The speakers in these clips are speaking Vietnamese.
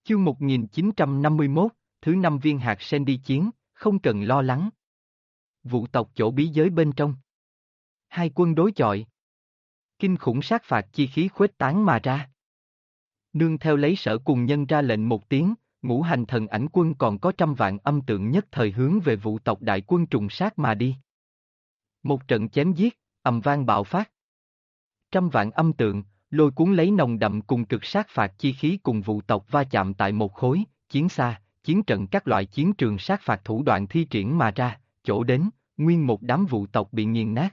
Chương 1951, thứ 5 viên hạt sen đi chiến, không cần lo lắng. Vụ tộc chỗ bí giới bên trong. Hai quân đối chọi. Kinh khủng sát phạt chi khí khuếch tán mà ra. Nương theo lấy Sở Cùng Nhân ra lệnh một tiếng, ngũ hành thần ảnh quân còn có 100 vạn âm tượng nhất thời hướng về vụ tộc đại quân trùng sát mà đi. Một trận chém giết, ầm vang bạo phát. 100 vạn âm tượng, lôi cuốn lấy nồng đậm cùng cực sát phạt chi khí cùng vụ tộc va chạm tại một khối, chiến xa, chiến trận các loại chiến trường sát phạt thủ đoạn thi triển mà ra, chỗ đến, nguyên một đám vụ tộc bị nghiền nát.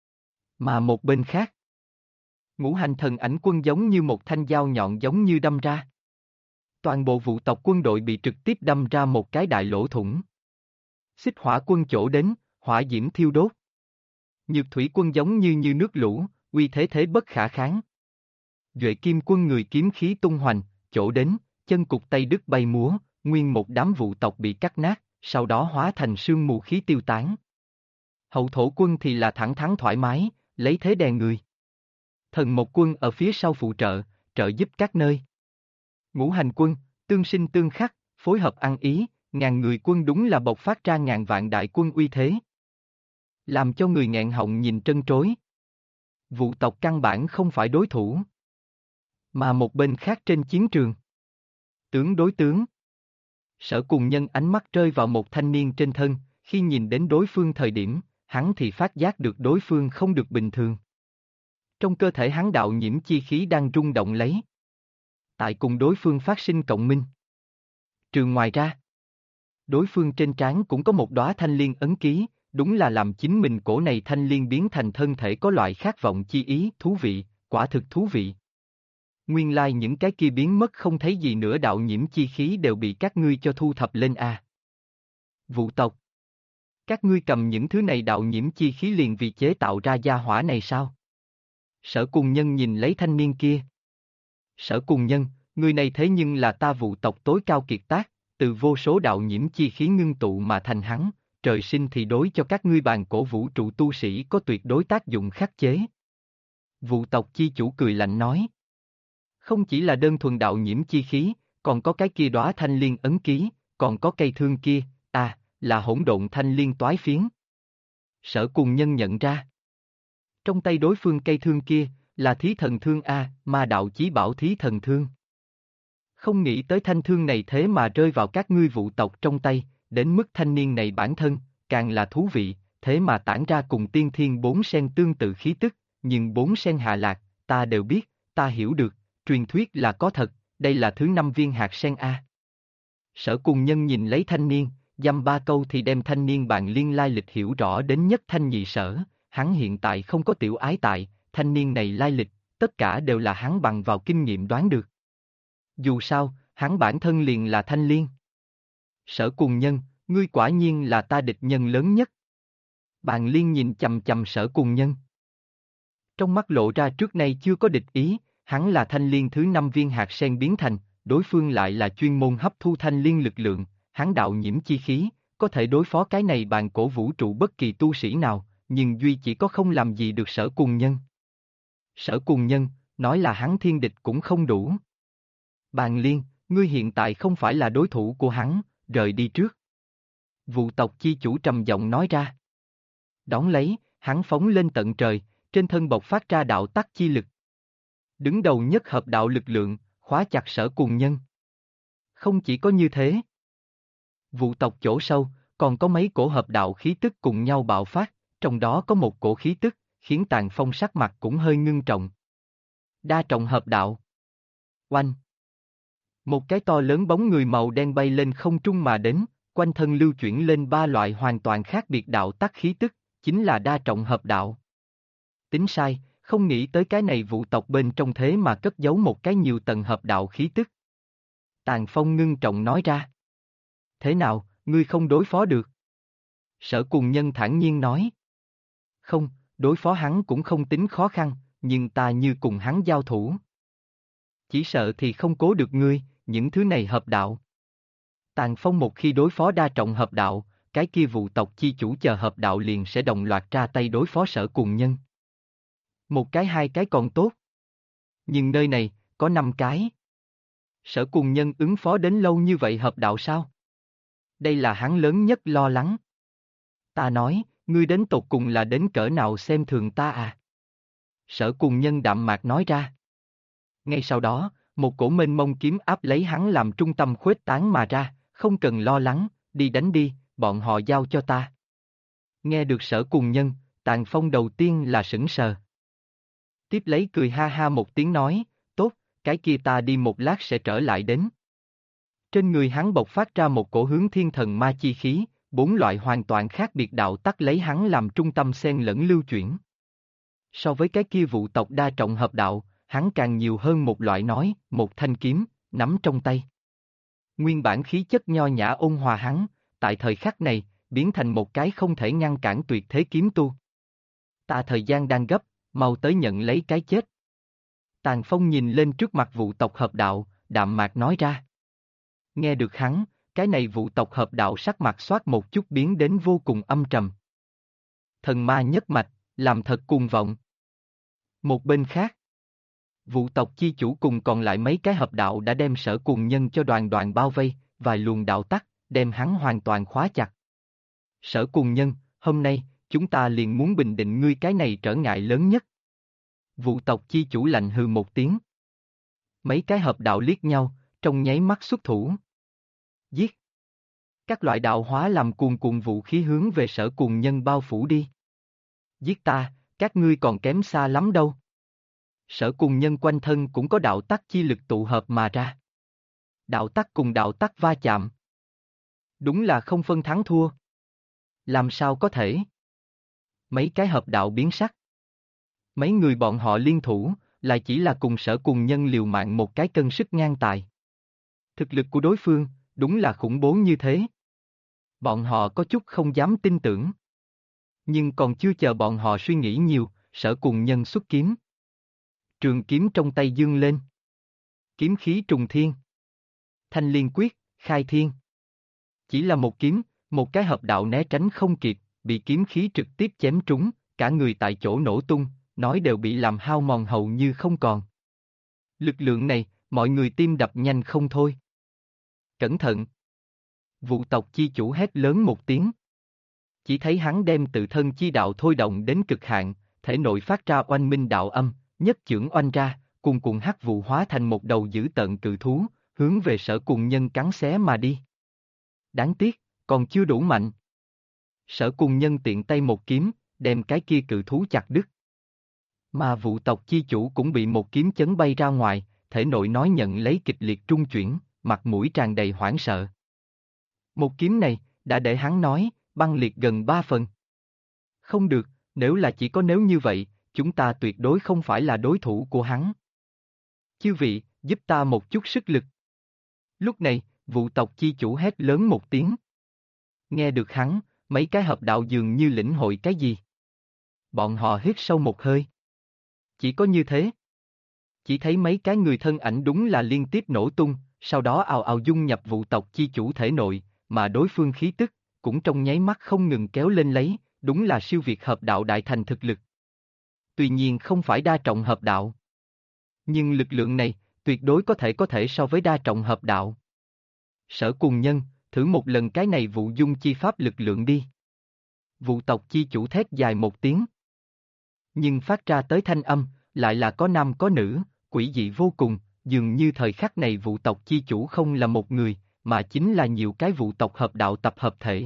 Mà một bên khác, ngũ hành thần ảnh quân giống như một thanh dao nhọn giống như đâm ra. Toàn bộ vụ tộc quân đội bị trực tiếp đâm ra một cái đại lỗ thủng. Xích hỏa quân chỗ đến, hỏa diễm thiêu đốt. Nhược thủy quân giống như nước lũ, uy thế thế bất khả kháng. Duệ kim quân người kiếm khí tung hoành, chỗ đến, chân cục tay đứt bay múa, nguyên một đám vụ tộc bị cắt nát, sau đó hóa thành sương mù khí tiêu tán. Hậu thổ quân thì là thẳng thắn thoải mái, lấy thế đè người. Thần một quân ở phía sau phụ trợ, trợ giúp các nơi. Ngũ hành quân, tương sinh tương khắc, phối hợp ăn ý, ngàn người quân đúng là bộc phát ra ngàn vạn đại quân uy thế. Làm cho người nghẹn họng nhìn trân trối. Vụ tộc căn bản không phải đối thủ. Mà một bên khác trên chiến trường. Tướng đối tướng. Sở Cùng Nhân ánh mắt rơi vào một thanh niên trên thân, khi nhìn đến đối phương thời điểm, hắn thì phát giác được đối phương không được bình thường. Trong cơ thể hắn đạo nhiễm chi khí đang rung động lấy. Tại cùng đối phương phát sinh cộng minh. Trường ngoài ra, đối phương trên trán cũng có một đóa thanh liên ấn ký, đúng là làm chính mình cổ này thanh liên biến thành thân thể có loại khát vọng chi ý, thú vị, quả thực thú vị. Nguyên lai những cái kia biến mất không thấy gì nữa đạo nhiễm chi khí đều bị các ngươi cho thu thập lên a. Vụ tộc. Các ngươi cầm những thứ này đạo nhiễm chi khí liền vì chế tạo ra gia hỏa này sao? Sở Cùng Nhân nhìn lấy thanh niên kia. Sở Cùng Nhân, người này thế nhưng là ta vụ tộc tối cao kiệt tác, từ vô số đạo nhiễm chi khí ngưng tụ mà thành hắn, trời sinh thì đối cho các ngươi bàn cổ vũ trụ tu sĩ có tuyệt đối tác dụng khắc chế. Vụ tộc chi chủ cười lạnh nói. Không chỉ là đơn thuần đạo nhiễm chi khí, còn có cái kia đóa thanh liên ấn ký, còn có cây thương kia, là hỗn độn thanh liên toái phiến. Sở Cùng Nhân nhận ra. Trong tay đối phương cây thương kia, là thí thần thương ma đạo chí bảo thí thần thương. Không nghĩ tới thanh thương này thế mà rơi vào các ngươi vụ tộc trong tay, đến mức thanh niên này bản thân, càng là thú vị, thế mà tản ra cùng tiên thiên 4 sen tương tự khí tức, nhưng 4 sen hạ lạc, ta đều biết, ta hiểu được, truyền thuyết là có thật, đây là thứ 5 viên hạt sen a. Sở Cùng Nhân nhìn lấy thanh niên, dăm ba câu thì đem thanh niên bạn liên lai lịch hiểu rõ đến nhất thanh nhị sở, hắn hiện tại không có tiểu ái tại, thanh niên này lai lịch, tất cả đều là hắn bằng vào kinh nghiệm đoán được. Dù sao, hắn bản thân liền là thanh liên. Sở Cùng Nhân, ngươi quả nhiên là ta địch nhân lớn nhất. Bạn liên nhìn chầm chầm Sở Cùng Nhân. Trong mắt lộ ra trước nay chưa có địch ý, hắn là thanh liên thứ 5 viên hạt sen biến thành, đối phương lại là chuyên môn hấp thu thanh liên lực lượng, hắn đạo nhiễm chi khí, có thể đối phó cái này bàn cổ vũ trụ bất kỳ tu sĩ nào, nhưng duy chỉ có không làm gì được Sở Cùng Nhân. Sở Cùng Nhân, nói là hắn thiên địch cũng không đủ. Bàn liên, ngươi hiện tại không phải là đối thủ của hắn, rời đi trước. Vụ tộc chi chủ trầm giọng nói ra. Đón lấy, hắn phóng lên tận trời, trên thân bộc phát ra đạo tắc chi lực. Đứng đầu nhất hợp đạo lực lượng, khóa chặt Sở Cùng Nhân. Không chỉ có như thế. Vụ tộc chỗ sâu, còn có mấy cổ hợp đạo khí tức cùng nhau bạo phát, trong đó có một cổ khí tức, khiến Tàn Phong sắc mặt cũng hơi ngưng trọng. Đa trọng hợp đạo. Oanh. Một cái to lớn bóng người màu đen bay lên không trung mà đến, quanh thân lưu chuyển lên 3 loại hoàn toàn khác biệt đạo tắc khí tức, chính là đa trọng hợp đạo. Tính sai, không nghĩ tới cái này vụ tộc bên trong thế mà cất giấu một cái nhiều tầng hợp đạo khí tức. Tàn Phong ngưng trọng nói ra. Thế nào, ngươi không đối phó được? Sở Cùng Nhân thản nhiên nói. Không, đối phó hắn cũng không tính khó khăn, nhưng ta như cùng hắn giao thủ. Chỉ sợ thì không cố được ngươi, những thứ này hợp đạo. Tàn Phong một khi đối phó đa trọng hợp đạo, cái kia vụ tộc chi chủ chờ hợp đạo liền sẽ đồng loạt ra tay đối phó Sở Cùng Nhân. Một cái hai cái còn tốt. Nhưng nơi này, có 5 cái. Sở Cùng Nhân ứng phó đến lâu như vậy hợp đạo sao? Đây là hắn lớn nhất lo lắng. Ta nói, ngươi đến tột cùng là đến cỡ nào xem thường ta à? Sở Cùng Nhân đạm mạc nói ra. Ngay sau đó, một cổ mênh mông kiếm áp lấy hắn làm trung tâm khuếch tán mà ra, không cần lo lắng, đi đánh đi, bọn họ giao cho ta. Nghe được Sở Cùng Nhân, Tàng Phong đầu tiên là sững sờ. Tiếp lấy cười ha ha một tiếng nói, tốt, cái kia ta đi một lát sẽ trở lại đến. Trên người hắn bộc phát ra một cổ hướng thiên thần ma chi khí, 4 loại hoàn toàn khác biệt đạo tắc lấy hắn làm trung tâm xen lẫn lưu chuyển. So với cái kia vụ tộc đa trọng hợp đạo, hắn càng nhiều hơn một loại nói, một thanh kiếm, nắm trong tay. Nguyên bản khí chất nho nhã ôn hòa hắn, tại thời khắc này, biến thành một cái không thể ngăn cản tuyệt thế kiếm tu. Ta thời gian đang gấp, mau tới nhận lấy cái chết. Tàng Phong nhìn lên trước mặt vụ tộc hợp đạo, đạm mạc nói ra. Nghe được hắn, cái này vụ tộc hợp đạo sắc mặt xoát một chút biến đến vô cùng âm trầm. Thần ma nhất mạch, làm thật cuồng vọng. Một bên khác, vụ tộc chi chủ cùng còn lại mấy cái hợp đạo đã đem Sở Cùng Nhân cho đoàn đoàn bao vây, vài luồng đạo tắc, đem hắn hoàn toàn khóa chặt. Sở Cùng Nhân, hôm nay, chúng ta liền muốn bình định ngươi cái này trở ngại lớn nhất. Vụ tộc chi chủ lạnh hừ một tiếng. Mấy cái hợp đạo liếc nhau, trong nháy mắt xuất thủ. Giết! Các loại đạo hóa làm cuồn cuộn vũ khí hướng về Sở Cùng Nhân bao phủ đi. Giết ta, các ngươi còn kém xa lắm đâu. Sở Cùng Nhân quanh thân cũng có đạo tắc chi lực tụ hợp mà ra. Đạo tắc cùng đạo tắc va chạm. Đúng là không phân thắng thua. Làm sao có thể? Mấy cái hợp đạo biến sắc. Mấy người bọn họ liên thủ, lại chỉ là cùng Sở Cùng Nhân liều mạng một cái cân sức ngang tài. Thực lực của đối phương, đúng là khủng bố như thế. Bọn họ có chút không dám tin tưởng. Nhưng còn chưa chờ bọn họ suy nghĩ nhiều, Sở Cùng Nhân xuất kiếm. Trường kiếm trong tay dương lên. Kiếm khí trùng thiên. Thanh Liên Quyết, khai thiên. Chỉ là một kiếm, một cái hợp đạo né tránh không kịp, bị kiếm khí trực tiếp chém trúng, cả người tại chỗ nổ tung, nói đều bị làm hao mòn hầu như không còn. Lực lượng này, mọi người tim đập nhanh không thôi. Cẩn thận! Vụ tộc chi chủ hét lớn một tiếng. Chỉ thấy hắn đem tự thân chi đạo thôi động đến cực hạn, thể nội phát ra oanh minh đạo âm, nhất chưởng oanh ra, cuồn cuộn hắc vụ hóa thành một đầu dữ tợn cự thú, hướng về Sở Cùng Nhân cắn xé mà đi. Đáng tiếc, còn chưa đủ mạnh. Sở Cùng Nhân tiện tay một kiếm, đem cái kia cự thú chặt đứt. Mà vụ tộc chi chủ cũng bị một kiếm chấn bay ra ngoài, thể nội nói nhận lấy kịch liệt trung chuyển, mặt mũi tràn đầy hoảng sợ. Một kiếm này, đã để hắn nói, băng liệt gần 3 phần. Không được, nếu là chỉ có nếu như vậy, chúng ta tuyệt đối không phải là đối thủ của hắn. Chư vị, giúp ta một chút sức lực. Lúc này, vụ tộc chi chủ hét lớn một tiếng. Nghe được hắn, mấy cái hợp đạo dường như lĩnh hội cái gì. Bọn họ hít sâu một hơi. Chỉ có như thế. Chỉ thấy mấy cái người thân ảnh đúng là liên tiếp nổ tung, sau đó ào ào dung nhập vụ tộc chi chủ thể nội, mà đối phương khí tức, cũng trong nháy mắt không ngừng kéo lên lấy, đúng là siêu việt hợp đạo đại thành thực lực. Tuy nhiên không phải đa trọng hợp đạo. Nhưng lực lượng này, tuyệt đối có thể so với đa trọng hợp đạo. Sở Cùng Nhân, thử một lần cái này vụ dung chi pháp lực lượng đi. Vụ tộc chi chủ thét dài một tiếng. Nhưng phát ra tới thanh âm, lại là có nam có nữ, quỷ dị vô cùng, dường như thời khắc này vụ tộc chi chủ không là một người, mà chính là nhiều cái vụ tộc hợp đạo tập hợp thể.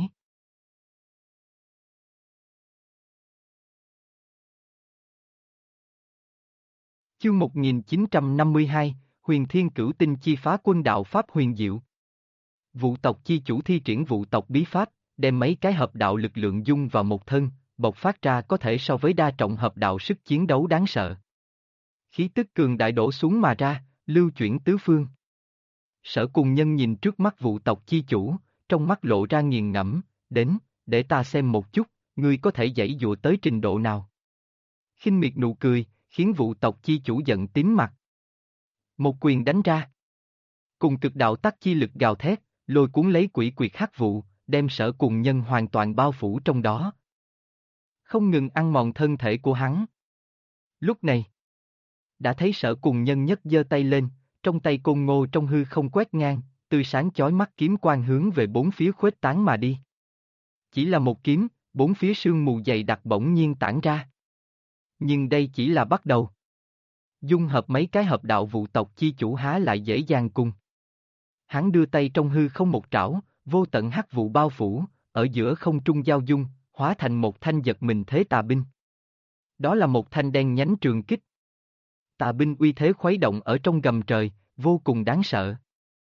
Chương 1952, Huyền Thiên Cửu Tinh chi phá quân đạo Pháp huyền diệu. Vụ tộc chi chủ thi triển vụ tộc bí pháp, đem mấy cái hợp đạo lực lượng dung vào một thân, bộc phát ra có thể so với đa trọng hợp đạo sức chiến đấu đáng sợ. Khí tức cường đại đổ xuống mà ra, lưu chuyển tứ phương. Sở Cùng Nhân nhìn trước mắt vụ tộc chi chủ, trong mắt lộ ra nghiền ngẫm, đến, để ta xem một chút, ngươi có thể giãy dụa tới trình độ nào. Khinh miệt nụ cười, khiến vụ tộc chi chủ giận tím mặt. Một quyền đánh ra. Cùng cực đạo tắc chi lực gào thét, lôi cuốn lấy quỷ quyệt hắc vụ, đem Sở Cùng Nhân hoàn toàn bao phủ trong đó. Không ngừng ăn mòn thân thể của hắn. Lúc này, đã thấy Sở Cùng Nhân nhất giơ tay lên, trong tay côn ngô trong hư không quét ngang, tươi sáng chói mắt kiếm quang hướng về bốn phía khuếch tán mà đi. Chỉ là một kiếm, bốn phía sương mù dày đặc bỗng nhiên tản ra. Nhưng đây chỉ là bắt đầu. Dung hợp mấy cái hợp đạo vụ tộc chi chủ há lại dễ dàng cùng. Hắn đưa tay trong hư không một trảo, vô tận hắc vụ bao phủ, ở giữa không trung giao dung, hóa thành một thanh giật mình thế tà binh. Đó là một thanh đen nhánh trường kích. Tà binh uy thế khuấy động ở trong gầm trời, vô cùng đáng sợ.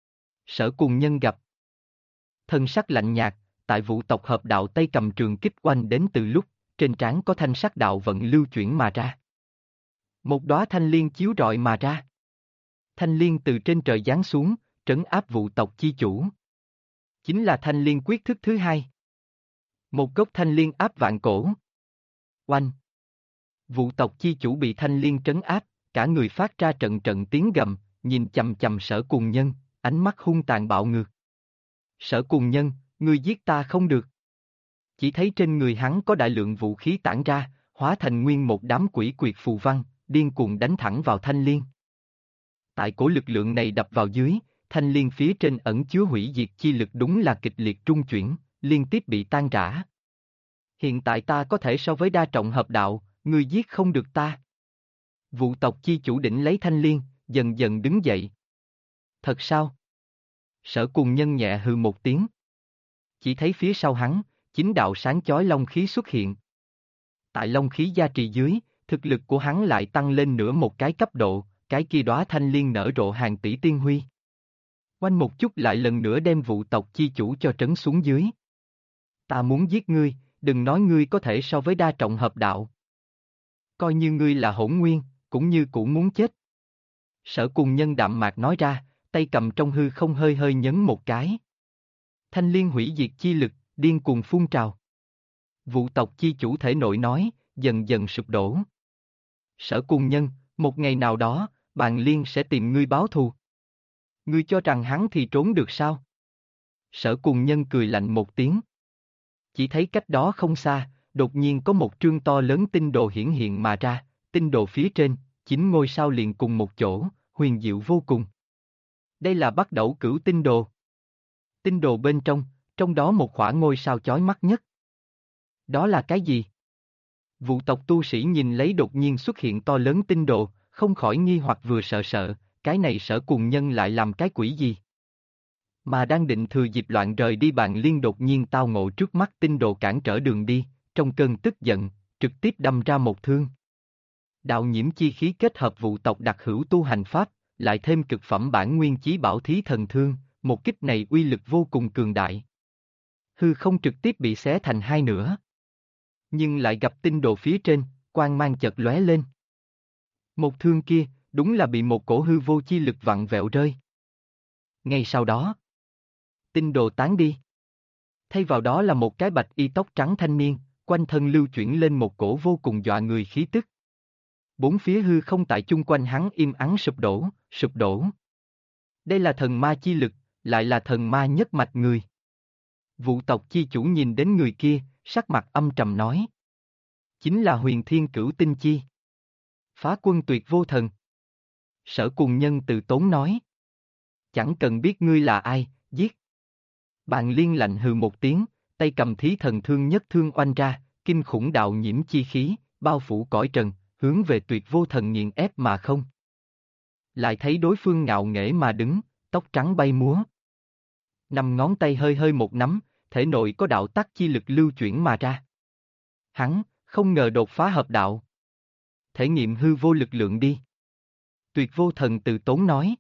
Sở Cùng Nhân gặp. Thân sắc lạnh nhạt, tại vụ tộc hợp đạo tay cầm trường kích oanh đến từ lúc, trên trán có thanh sắc đạo vận lưu chuyển mà ra. Một đóa thanh liên chiếu rọi mà ra. Thanh liên từ trên trời giáng xuống, trấn áp vụ tộc chi chủ. Chính là thanh liên quyết thức thứ hai. Một gốc thanh liên áp vạn cổ. Oanh. Vụ tộc chi chủ bị thanh liên trấn áp, cả người phát ra trận trận tiếng gầm, nhìn chầm chầm Sở Cùng Nhân, ánh mắt hung tàn bạo ngược. Sở Cùng Nhân, ngươi giết ta không được. Chỉ thấy trên người hắn có đại lượng vũ khí tản ra, hóa thành nguyên một đám quỷ quyệt phù văn, điên cuồng đánh thẳng vào thanh liên. Tại cổ lực lượng này đập vào dưới, thanh liên phía trên ẩn chứa hủy diệt chi lực đúng là kịch liệt trung chuyển, liên tiếp bị tan rã. Hiện tại ta có thể so với đa trọng hợp đạo, ngươi giết không được ta. Vụ tộc chi chủ đỉnh lấy thanh liên, dần dần đứng dậy. Thật sao? Sở Cùng Nhân nhẹ hừ một tiếng. Chỉ thấy phía sau hắn, chính đạo sáng chói long khí xuất hiện. Tại long khí gia trì dưới, thực lực của hắn lại tăng lên nửa một cái cấp độ, cái kia đóa thanh liên nở rộ hàng tỷ tiên huy. Oanh một chút lại lần nữa đem vụ tộc chi chủ cho trấn xuống dưới. Ta muốn giết ngươi, đừng nói ngươi có thể so với đa trọng hợp đạo. Coi như ngươi là hỗn nguyên, cũng như cũng muốn chết. Sở Cùng Nhân đạm mạc nói ra, tay cầm trong hư không hơi hơi nhấn một cái. Thanh liên hủy diệt chi lực, điên cuồng phun trào. Vụ tộc chi chủ thể nội nói, dần dần sụp đổ. Sở Cùng Nhân, một ngày nào đó, Bàn Liên sẽ tìm ngươi báo thù. Ngươi cho rằng hắn thì trốn được sao? Sở Cùng Nhân cười lạnh một tiếng. Chỉ thấy cách đó không xa, đột nhiên có một trương to lớn tinh đồ hiển hiện mà ra, tinh đồ phía trên, 9 ngôi sao liền cùng một chỗ, huyền diệu vô cùng. Đây là Bắc Đẩu Cửu tinh đồ. Tinh đồ bên trong đó một khỏa ngôi sao chói mắt nhất. Đó là cái gì? Vụ tộc tu sĩ nhìn lấy đột nhiên xuất hiện to lớn tinh đồ, không khỏi nghi hoặc vừa sợ sợ, cái này Sở Cùng Nhân lại làm cái quỷ gì? Mà đang định thừa dịp loạn rời đi Bàn Liên đột nhiên tao ngộ trước mắt tinh đồ cản trở đường đi, trong cơn tức giận, trực tiếp đâm ra một thương. Đạo nhiễm chi khí kết hợp vụ tộc đặc hữu tu hành pháp, lại thêm cực phẩm bản nguyên chí bảo thí thần thương, một kích này uy lực vô cùng cường đại. Hư không trực tiếp bị xé thành hai nửa. Nhưng lại gặp tinh đồ phía trên, quang mang chợt lóe lên. Một thương kia, đúng là bị một cổ hư vô chi lực vặn vẹo rơi. Ngay sau đó, tinh đồ tán đi. Thay vào đó là một cái bạch y tóc trắng thanh niên, quanh thân lưu chuyển lên một cổ vô cùng dọa người khí tức. Bốn phía hư không tại chung quanh hắn im ắng sụp đổ, sụp đổ. Đây là thần ma chi lực, lại là thần ma nhất mạch người. Vụ tộc chi chủ nhìn đến người kia, sắc mặt âm trầm nói. Chính là Huyền Thiên Cửu Tinh Chi. Phá quân tuyệt vô thần. Sở Cùng Nhân từ tốn nói. Chẳng cần biết ngươi là ai, giết. Bàn Liên lạnh hừ một tiếng, tay cầm thí thần thương nhất thương oanh ra, kinh khủng đạo nhiễm chi khí, bao phủ cõi trần, hướng về tuyệt vô thần nghiền ép mà không. Lại thấy đối phương ngạo nghễ mà đứng, tóc trắng bay múa. Năm ngón tay hơi hơi một nắm, thể nội có đạo tắc chi lực lưu chuyển mà ra. Hắn, không ngờ đột phá hợp đạo. Thể nghiệm hư vô lực lượng đi. Tuyệt vô thần từ tốn nói.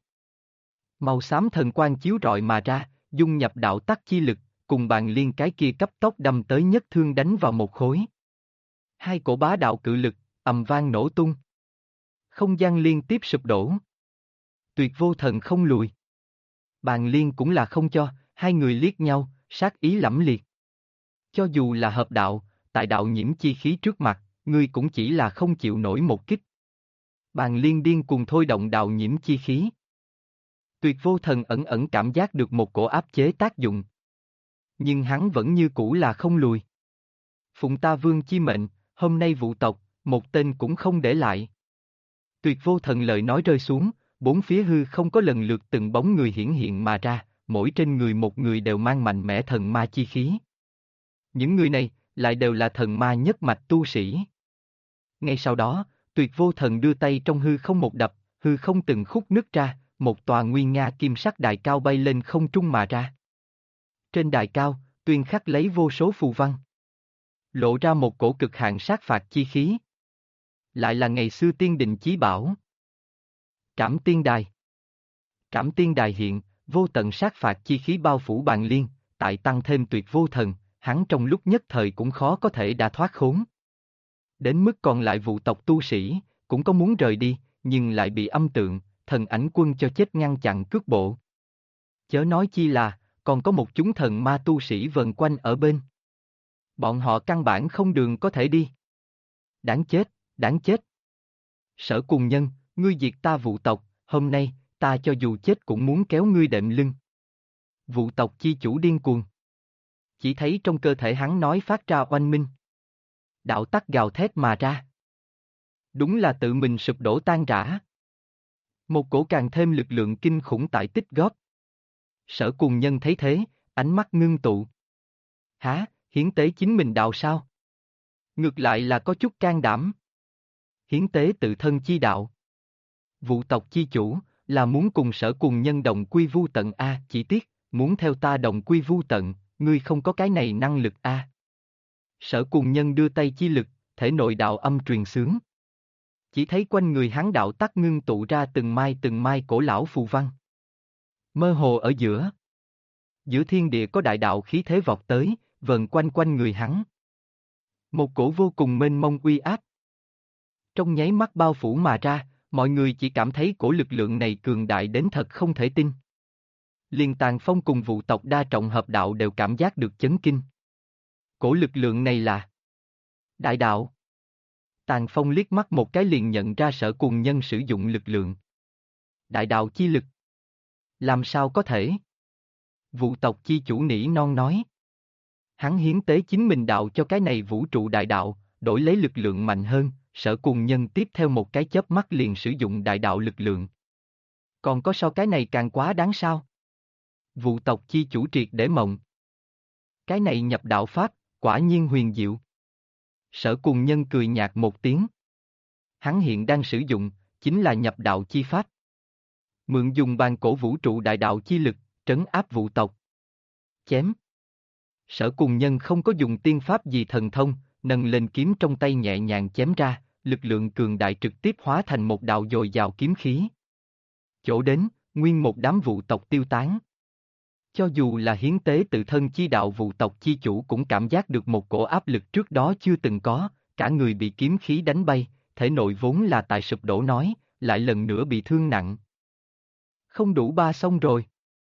Màu xám thần quang chiếu rọi mà ra, dung nhập đạo tắc chi lực, cùng Bàn Liên cái kia cấp tốc đâm tới nhất thương đánh vào một khối. Hai cổ bá đạo cự lực, ầm vang nổ tung. Không gian liên tiếp sụp đổ. Tuyệt vô thần không lùi. Bàn Liên cũng là không cho, hai người liếc nhau, sát ý lẫm liệt. Cho dù là hợp đạo, tại đạo nhiễm chi khí trước mặt, ngươi cũng chỉ là không chịu nổi một kích. Bàn Liên điên cùng thôi động đạo nhiễm chi khí. Tuyệt vô thần ẩn ẩn cảm giác được một cổ áp chế tác dụng. Nhưng hắn vẫn như cũ là không lùi. Phụng ta vương chi mệnh, hôm nay vụ tộc, một tên cũng không để lại. Tuyệt vô thần lời nói rơi xuống, bốn phía hư không có lần lượt từng bóng người hiển hiện mà ra, mỗi trên người một người đều mang mạnh mẽ thần ma chi khí. Những người này, lại đều là thần ma nhất mạch tu sĩ. Ngay sau đó, Tuyệt Vô Thần đưa tay trong hư không một đập, hư không từng khúc nứt ra, một tòa nguy nga kim sắc đài cao bay lên không trung mà ra. Trên đài cao, tuyên khắc lấy vô số phù văn. Lộ ra một cổ cực hạn sát phạt chi khí. Lại là ngày xưa tiên định chí bảo. Trảm Tiên Đài. Trảm Tiên Đài hiện, vô tận sát phạt chi khí bao phủ Bàn Liên, tại tăng thêm Tuyệt Vô Thần, hắn trong lúc nhất thời cũng khó có thể đã thoát khốn. Đến mức còn lại vụ tộc tu sĩ, cũng có muốn rời đi, nhưng lại bị âm tượng, thần ảnh quân cho chết ngăn chặn cước bộ. Chớ nói chi là, còn có một chúng thần ma tu sĩ vần quanh ở bên. Bọn họ căn bản không đường có thể đi. Đáng chết, đáng chết. Sở Cùng Nhân, ngươi diệt ta vụ tộc, hôm nay, ta cho dù chết cũng muốn kéo ngươi đệm lưng. Vụ tộc chi chủ điên cuồng. Chỉ thấy trong cơ thể hắn nói phát ra oanh minh. Đạo tắc gào thét mà ra. Đúng là tự mình sụp đổ tan rã. Một cổ càng thêm lực lượng kinh khủng tại tích góp. Sở Cùng Nhân thấy thế, ánh mắt ngưng tụ. Hả, hiến tế chính mình đạo sao? Ngược lại là có chút can đảm. Hiến tế tự thân chi đạo. Vụ tộc chi chủ, là muốn cùng Sở Cùng Nhân đồng quy vu tận a, chỉ tiếc, muốn theo ta đồng quy vu tận, ngươi không có cái này năng lực a. Sở Cùng Nhân đưa tay chi lực, thể nội đạo âm truyền xướng. Chỉ thấy quanh người hắn đạo tắc ngưng tụ ra từng mai cổ lão phù văn. Mơ hồ ở giữa. Giữa thiên địa có đại đạo khí thế vọt tới, vần quanh quanh người hắn. Một cổ vô cùng mênh mông uy áp. Trong nháy mắt bao phủ mà ra, mọi người chỉ cảm thấy cổ lực lượng này cường đại đến thật không thể tin. Liên Tàn Phong cùng vụ tộc đa trọng hợp đạo đều cảm giác được chấn kinh. Cổ lực lượng này là đại đạo. Tàn Phong liếc mắt một cái liền nhận ra Sở Cùng Nhân sử dụng lực lượng. Đại đạo chi lực. Làm sao có thể? Vụ tộc chi chủ nỉ non nói. Hắn hiến tế chính mình đạo cho cái này vũ trụ đại đạo, đổi lấy lực lượng mạnh hơn, Sở Cùng Nhân tiếp theo một cái chớp mắt liền sử dụng đại đạo lực lượng. Còn có sao cái này càng quá đáng sao? Vụ tộc chi chủ triệt để mộng. Cái này nhập đạo pháp, quả nhiên huyền diệu. Sở Cùng Nhân cười nhạt một tiếng. Hắn hiện đang sử dụng, chính là nhập đạo chi pháp. Mượn dùng bàn cổ vũ trụ đại đạo chi lực, trấn áp vụ tộc. Chém. Sở Cùng Nhân không có dùng tiên pháp gì thần thông, nâng lên kiếm trong tay nhẹ nhàng chém ra, lực lượng cường đại trực tiếp hóa thành một đạo dồi dào kiếm khí. Chỗ đến, nguyên một đám vụ tộc tiêu tán. Cho dù là hiến tế tự thân chi đạo vụ tộc chi chủ cũng cảm giác được một cổ áp lực trước đó chưa từng có, cả người bị kiếm khí đánh bay, thể nội vốn là tại sụp đổ nói, lại lần nữa bị thương nặng. Không đủ ba xong rồi.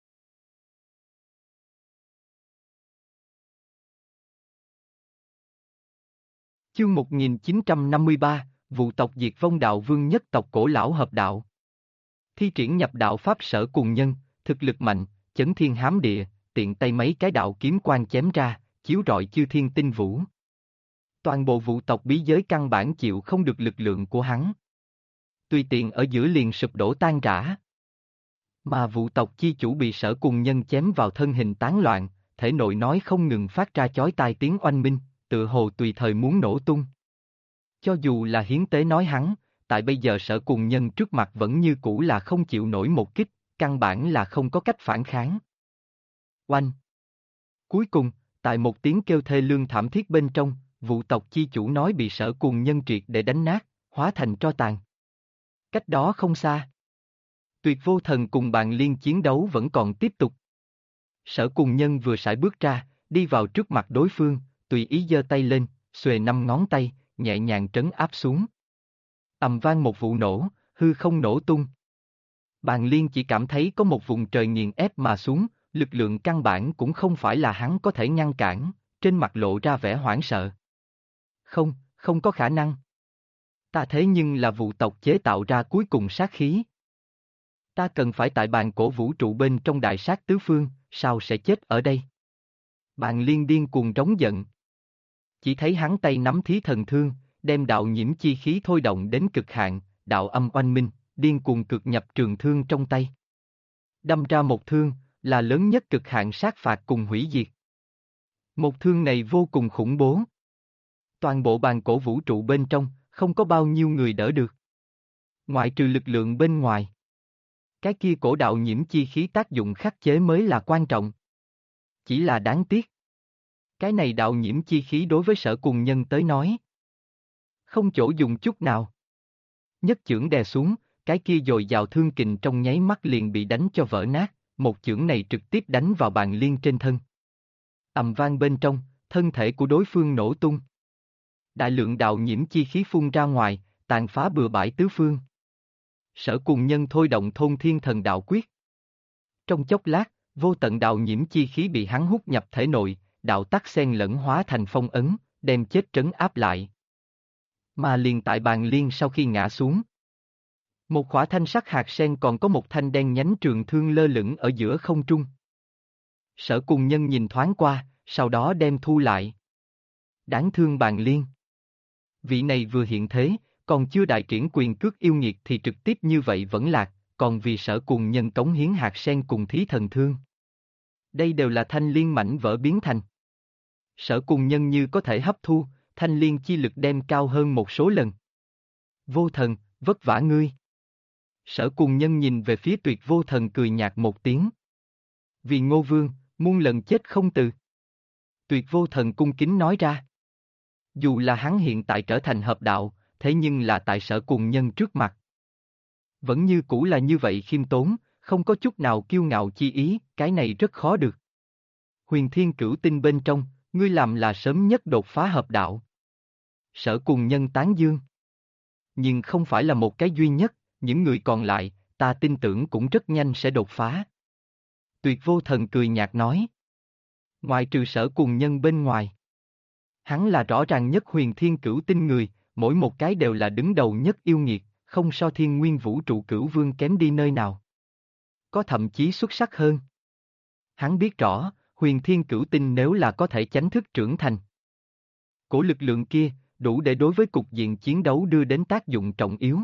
Chương 1953, vụ tộc diệt vong đạo vương nhất tộc cổ lão hợp đạo. Thi triển nhập đạo pháp Sở Cùng Nhân, thực lực mạnh, chấn thiên hám địa, tiện tay mấy cái đạo kiếm quang chém ra, chiếu rọi chư thiên tinh vũ. Toàn bộ vụ tộc bí giới căn bản chịu không được lực lượng của hắn. Tùy tiện ở giữa liền sụp đổ tan rã. Mà vụ tộc chi chủ bị Sở Cùng Nhân chém vào thân hình tán loạn, thể nội nói không ngừng phát ra chói tai tiếng oanh minh, tựa hồ tùy thời muốn nổ tung. Cho dù là hiến tế nói hắn, tại bây giờ Sở Cùng Nhân trước mặt vẫn như cũ là không chịu nổi một kích, căn bản là không có cách phản kháng. Oanh! Cuối cùng, tại một tiếng kêu thê lương thảm thiết bên trong, vụ tộc chi chủ nói bị Sở Cùng Nhân triệt để đánh nát, hóa thành tro tàn. Cách đó không xa. Tuyệt Vô Thần cùng Bàn Liên chiến đấu vẫn còn tiếp tục. Sở Cùng Nhân vừa sải bước ra, đi vào trước mặt đối phương, tùy ý giơ tay lên, xuề 5 ngón tay, nhẹ nhàng trấn áp xuống. Ầm vang một vụ nổ, hư không nổ tung. Bàn Liên chỉ cảm thấy có một vùng trời nghiền ép mà xuống, lực lượng căn bản cũng không phải là hắn có thể ngăn cản, trên mặt lộ ra vẻ hoảng sợ. Không, không có khả năng. Ta thế nhưng là vụ tộc chế tạo ra cuối cùng sát khí. Ta cần phải tại bàn cổ vũ trụ bên trong đại sát tứ phương, sao sẽ chết ở đây? Bàn Liên điên cuồng trống giận. Chỉ thấy hắn tay nắm thí thần thương, đem đạo nhiễm chi khí thôi động đến cực hạn, đạo âm oanh minh, điên cuồng cực nhập trường thương trong tay. Đâm ra một thương, là lớn nhất cực hạn sát phạt cùng hủy diệt. Một thương này vô cùng khủng bố. Toàn bộ bàn cổ vũ trụ bên trong, không có bao nhiêu người đỡ được. Ngoại trừ lực lượng bên ngoài. Cái kia cổ đạo nhiễm chi khí tác dụng khắc chế mới là quan trọng. Chỉ là đáng tiếc. Cái này đạo nhiễm chi khí đối với Sở Cùng Nhân tới nói. Không chỗ dùng chút nào. Nhất chưởng đè xuống, cái kia dồi dào thương kình trong nháy mắt liền bị đánh cho vỡ nát, một chưởng này trực tiếp đánh vào bàn liên trên thân. Ầm vang bên trong, thân thể của đối phương nổ tung. Đại lượng đạo nhiễm chi khí phun ra ngoài, tàn phá bừa bãi tứ phương. Sở Cùng Nhân thôi động Thôn Thiên Thần Đạo Quyết. Trong chốc lát, vô tận đạo nhiễm chi khí bị hắn hút nhập thể nội, đạo tắc xen lẫn hóa thành phong ấn, đem chết trấn áp lại. Mà liền tại bàn liên sau khi ngã xuống. Một khỏa thanh sắc hạt sen còn có một thanh đen nhánh trường thương lơ lửng ở giữa không trung. Sở Cùng Nhân nhìn thoáng qua, sau đó đem thu lại. Đáng thương bàn liên. Vị này vừa hiện thế, còn chưa đại triển quyền cước yêu nghiệt thì trực tiếp như vậy vẫn lạc, còn vì Sở Cùng Nhân cống hiến hạt sen cùng thí thần thương. Đây đều là thanh liên mảnh vỡ biến thành. Sở Cùng Nhân như có thể hấp thu, thanh liên chi lực đem cao hơn một số lần. Vô Thần, vất vả ngươi. Sở Cùng Nhân nhìn về phía Tuyệt Vô Thần cười nhạt một tiếng. Vì Ngô Vương, muôn lần chết không từ. Tuyệt Vô Thần cung kính nói ra. Dù là hắn hiện tại trở thành hợp đạo, thế nhưng là tại Sở Cùng Nhân trước mặt. Vẫn như cũ là như vậy khiêm tốn, không có chút nào kiêu ngạo chi ý, cái này rất khó được. Huyền Thiên Cửu Tinh bên trong, ngươi làm là sớm nhất đột phá hợp đạo. Sở Cùng Nhân tán dương. Nhưng không phải là một cái duy nhất, những người còn lại, ta tin tưởng cũng rất nhanh sẽ đột phá. Tuyệt Vô Thần cười nhạt nói. Ngoài trừ Sở Cùng Nhân bên ngoài. Hắn là rõ ràng nhất Huyền Thiên Cửu Tinh người, mỗi một cái đều là đứng đầu nhất yêu nghiệt, không so thiên nguyên vũ trụ cửu vương kém đi nơi nào. Có thậm chí xuất sắc hơn. Hắn biết rõ, Huyền Thiên Cửu Tinh nếu là có thể chánh thức trưởng thành. Cổ lực lượng kia, đủ để đối với cục diện chiến đấu đưa đến tác dụng trọng yếu.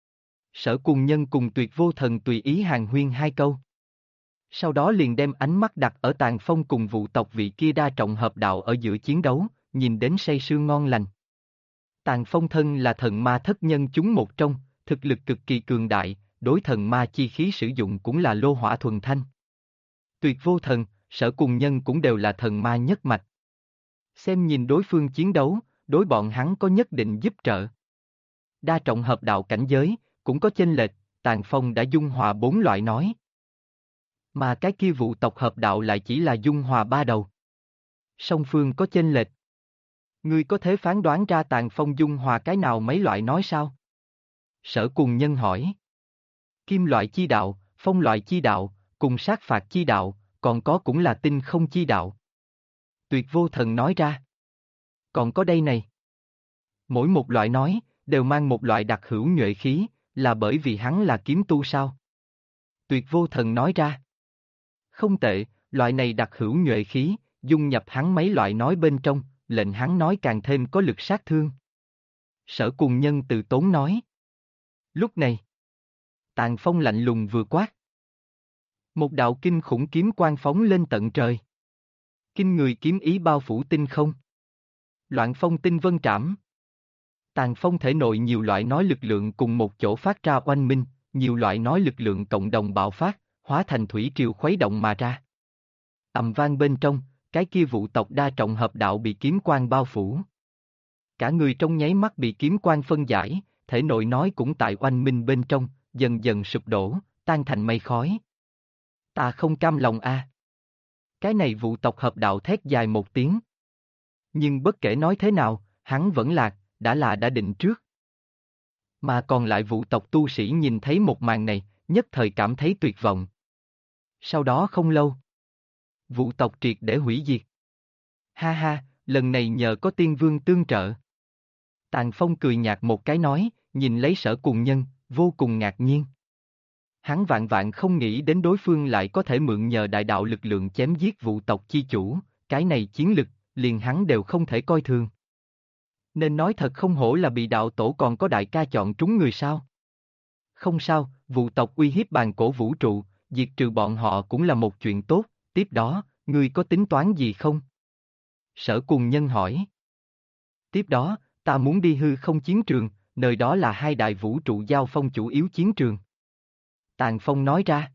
Sở Cùng Nhân cùng Tuyệt Vô Thần tùy ý hàn huyên hai câu. Sau đó liền đem ánh mắt đặt ở Tàn Phong cùng Vụ Tộc vị kia đa trọng hợp đạo ở giữa chiến đấu, nhìn đến say sưa ngon lành. Tàn Phong thân là thần ma thất nhân chúng một trong, thực lực cực kỳ cường đại, đối thần ma chi khí sử dụng cũng là lô hỏa thuần thanh. Tuyệt Vô Thần, Sở Cùng Nhân cũng đều là thần ma nhất mạch. Xem nhìn đối phương chiến đấu, đối bọn hắn có nhất định giúp trợ. Đa trọng hợp đạo cảnh giới, cũng có chênh lệch, Tàn Phong đã dung hòa 4 loại nói. Mà cái kia Vụ Tộc hợp đạo lại chỉ là dung hòa 3 đầu. Song phương có chênh lệch. Ngươi có thể phán đoán ra Tàn Phong dung hòa cái nào mấy loại nói sao? Sở Cùng Nhân hỏi. Kim loại chi đạo, phong loại chi đạo, cùng sát phạt chi đạo, còn có cũng là tinh không chi đạo. Tuyệt Vô Thần nói ra. Còn có đây này. Mỗi một loại nói, đều mang một loại đặc hữu nhuệ khí, là bởi vì hắn là kiếm tu sao? Tuyệt Vô Thần nói ra. Không tệ, loại này đặc hữu nhuệ khí, dung nhập hắn mấy loại nói bên trong, lệnh hắn nói càng thêm có lực sát thương. Sở Cùng Nhân từ tốn nói. Lúc này, Tàn Phong lạnh lùng vừa quát. Một đạo kinh khủng kiếm quang phóng lên tận trời. Kinh người kiếm ý bao phủ tinh không. Loạn phong tinh vân trảm. Tàn Phong thể nội nhiều loại nói lực lượng cùng một chỗ phát ra oanh minh, nhiều loại nói lực lượng cộng đồng bạo phát, hóa thành thủy triều khuấy động mà ra. Ầm vang bên trong, cái kia Vụ Tộc đa trọng hợp đạo bị kiếm quang bao phủ. Cả người trong nháy mắt bị kiếm quang phân giải, thể nội nói cũng tại oanh minh bên trong, dần dần sụp đổ, tan thành mây khói. Ta không cam lòng a. Cái này Vụ Tộc hợp đạo thét dài một tiếng. Nhưng bất kể nói thế nào, hắn vẫn lạc, đã định trước. Mà còn lại Vụ Tộc tu sĩ nhìn thấy một màn này, nhất thời cảm thấy tuyệt vọng. Sau đó không lâu, Vụ Tộc triệt để hủy diệt. Ha ha, lần này nhờ có Tiên Vương tương trợ. Tàn Phong cười nhạt một cái nói, nhìn lấy Sở Cùng Nhân, vô cùng ngạc nhiên. Hắn vạn vạn không nghĩ đến đối phương lại có thể mượn nhờ đại đạo lực lượng chém giết Vụ Tộc chi chủ, cái này chiến lực, liền hắn đều không thể coi thường. Nên nói thật không hổ là bị đạo tổ còn có đại ca chọn trúng người sao. Không sao, vụ tộc uy hiếp bàn cổ vũ trụ, diệt trừ bọn họ cũng là một chuyện tốt, tiếp đó, ngươi có tính toán gì không? Sở Cùng Nhân hỏi. Tiếp đó, ta muốn đi hư không chiến trường, nơi đó là hai đại vũ trụ giao phong chủ yếu chiến trường. Tàn Phong nói ra.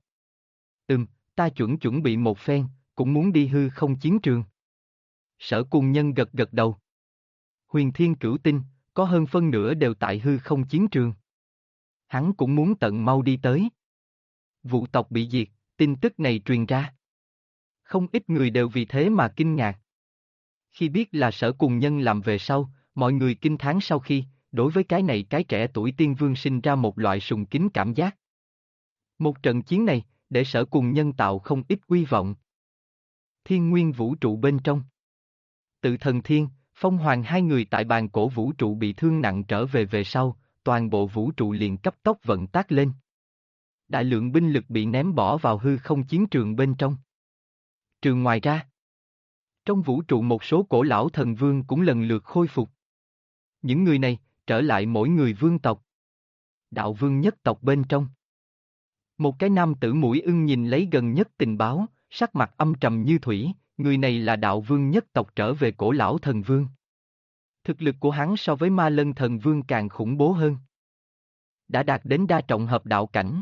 Ta chuẩn bị một phen, cũng muốn đi hư không chiến trường. Sở Cùng Nhân gật gật đầu. Huyền Thiên Cửu Tinh, có hơn phân nửa đều tại hư không chiến trường. Hắn cũng muốn tận mau đi tới. Vụ tộc bị diệt, tin tức này truyền ra. Không ít người đều vì thế mà kinh ngạc. Khi biết là Sở Cùng Nhân làm về sau, mọi người kinh thán sau khi, đối với cái này cái trẻ tuổi tiên vương sinh ra một loại sùng kính cảm giác. Một trận chiến này, để Sở Cùng Nhân tạo không ít uy vọng. Thiên nguyên vũ trụ bên trong. Tự Thần Thiên, Phong Hoàng hai người tại bàn cổ vũ trụ bị thương nặng trở về sau, toàn bộ vũ trụ liền cấp tốc vận tác lên. Đại lượng binh lực bị ném bỏ vào hư không chiến trường bên trong. Trừ ngoài ra, trong vũ trụ một số cổ lão thần vương cũng lần lượt khôi phục. Những người này, trở lại mỗi người vương tộc. Đạo vương nhất tộc bên trong. Một cái nam tử mũi ưng nhìn lấy gần nhất tình báo, sắc mặt âm trầm như thủy, người này là đạo vương nhất tộc trở về cổ lão thần vương. Thực lực của hắn so với ma lân thần vương càng khủng bố hơn. Đã đạt đến đa trọng hợp đạo cảnh.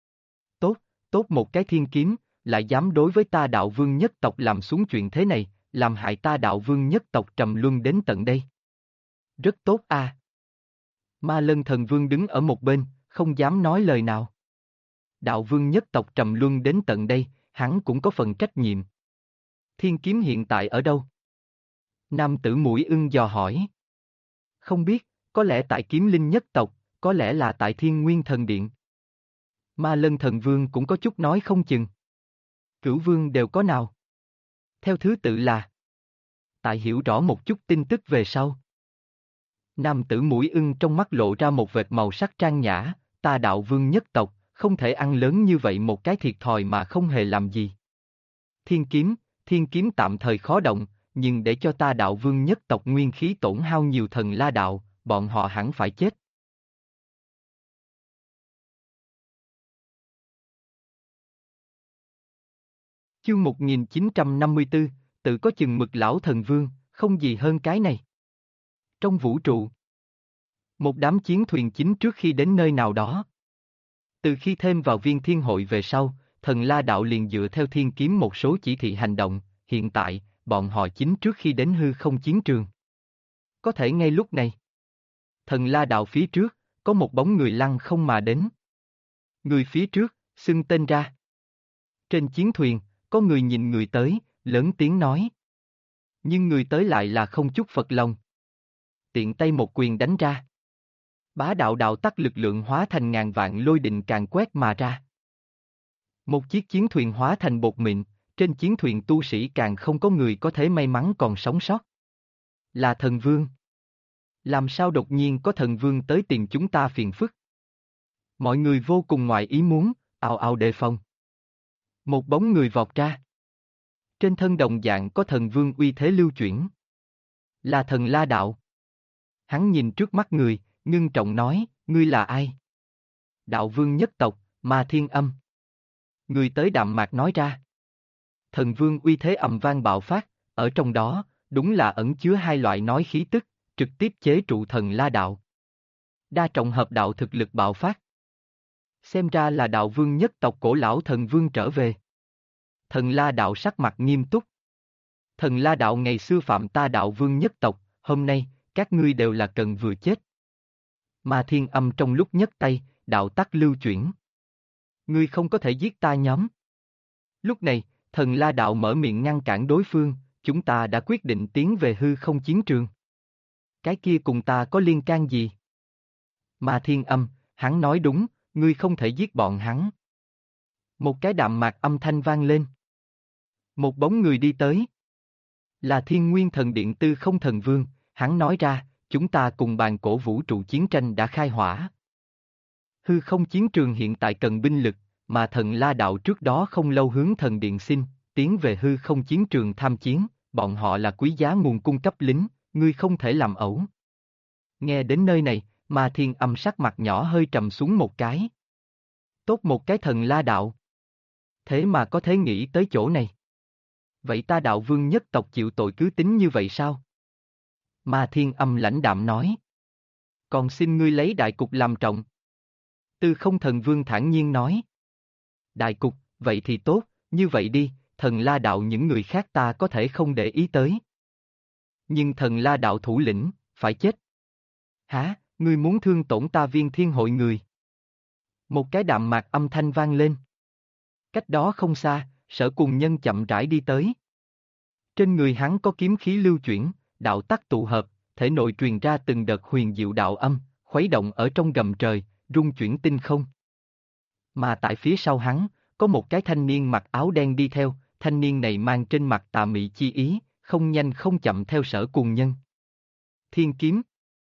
Tốt một cái thiên kiếm, lại dám đối với ta đạo vương nhất tộc làm xuống chuyện thế này, làm hại ta đạo vương nhất tộc trầm luân đến tận đây. Rất tốt a. Ma lân thần vương đứng ở một bên, không dám nói lời nào. Đạo vương nhất tộc trầm luân đến tận đây, hắn cũng có phần trách nhiệm. Thiên kiếm hiện tại ở đâu? Nam tử mũi ưng dò hỏi. Không biết, có lẽ tại kiếm linh nhất tộc, có lẽ là tại thiên nguyên thần điện. Ma lân thần vương cũng có chút nói không chừng. Cửu vương đều có nào? Theo thứ tự là. Tại hiểu rõ một chút tin tức về sau. Nam tử mũi ưng trong mắt lộ ra một vệt màu sắc trang nhã, ta đạo vương nhất tộc, không thể ăn lớn như vậy một cái thiệt thòi mà không hề làm gì. Thiên kiếm tạm thời khó động, nhưng để cho ta đạo vương nhất tộc nguyên khí tổn hao nhiều thần la đạo, bọn họ hẳn phải chết. Chương 1954, tự có chừng mực lão thần vương, không gì hơn cái này. Trong vũ trụ, một đám chiến thuyền chính trước khi đến nơi nào đó. Từ khi thêm vào viên thiên hội về sau, thần la đạo liền dựa theo thiên kiếm một số chỉ thị hành động, hiện tại, bọn họ chính trước khi đến hư không chiến trường. Có thể ngay lúc này, thần la đạo phía trước, có một bóng người lăng không mà đến. Người phía trước, xưng tên ra. Trên chiến thuyền, có người nhìn người tới, lớn tiếng nói. Nhưng người tới lại là không chút phật lòng. Tiện tay một quyền đánh ra. Bá đạo đạo tắc lực lượng hóa thành ngàn vạn lôi đình càn quét mà ra. Một chiếc chiến thuyền hóa thành bột mịn, trên chiến thuyền tu sĩ càng không có người có thể may mắn còn sống sót. Là thần vương. Làm sao đột nhiên có thần vương tới tìm chúng ta phiền phức? Mọi người vô cùng ngoài ý muốn, ào ào đề phòng. Một bóng người vọt ra. Trên thân đồng dạng có thần vương uy thế lưu chuyển. Là thần La Đạo. Hắn nhìn trước mắt người, ngưng trọng nói, ngươi là ai? Đạo vương nhất tộc, Ma Thiên Âm. Người tới đạm mạc nói ra. Thần vương uy thế ầm vang bạo phát, ở trong đó, đúng là ẩn chứa hai loại nói khí tức, trực tiếp chế trụ thần La Đạo. Đa trọng hợp đạo thực lực bạo phát. Xem ra là đạo vương nhất tộc cổ lão thần vương trở về. Thần La Đạo sắc mặt nghiêm túc. Thần La Đạo ngày xưa phạm ta đạo vương nhất tộc, hôm nay, các ngươi đều là cần vừa chết. Ma Thiên Âm trong lúc nhấc tay, đạo tắc lưu chuyển. Ngươi không có thể giết ta nhóm. Lúc này, thần La Đạo mở miệng ngăn cản đối phương, chúng ta đã quyết định tiến về hư không chiến trường. Cái kia cùng ta có liên can gì? Ma Thiên Âm, hắn nói đúng, ngươi không thể giết bọn hắn. Một cái đạm mạc âm thanh vang lên. Một bóng người đi tới. Là Thiên Nguyên Thần Điện Tư Không Thần Vương, hắn nói ra, chúng ta cùng bàn cổ vũ trụ chiến tranh đã khai hỏa. Hư không chiến trường hiện tại cần binh lực, mà thần La Đạo trước đó không lâu hướng thần điện xin, tiến về hư không chiến trường tham chiến, bọn họ là quý giá nguồn cung cấp lính, ngươi không thể làm ẩu. Nghe đến nơi này, Ma Thiên Âm sắc mặt nhỏ hơi trầm xuống một cái. Tốt một cái thần la đạo. Thế mà có thể nghĩ tới chỗ này. Vậy ta đạo vương nhất tộc chịu tội cứ tính như vậy sao? Ma Thiên Âm lãnh đạm nói. Còn xin ngươi lấy đại cục làm trọng. Tư Không Thần Vương thản nhiên nói. Đại cục, vậy thì tốt, như vậy đi, thần la đạo những người khác ta có thể không để ý tới. Nhưng thần la đạo thủ lĩnh, phải chết. Hả, ngươi muốn thương tổn ta Viên Thiên hội người? Một cái đạm mạc âm thanh vang lên. Cách đó không xa, Sở Cùng Nhân chậm rãi đi tới. Trên người hắn có kiếm khí lưu chuyển, đạo tắc tụ hợp, thể nội truyền ra từng đợt huyền diệu đạo âm, khuấy động ở trong gầm trời, rung chuyển tinh không. Mà tại phía sau hắn, có một cái thanh niên mặc áo đen đi theo, thanh niên này mang trên mặt tà mị chi ý, không nhanh không chậm theo Sở Cùng Nhân. Thiên kiếm.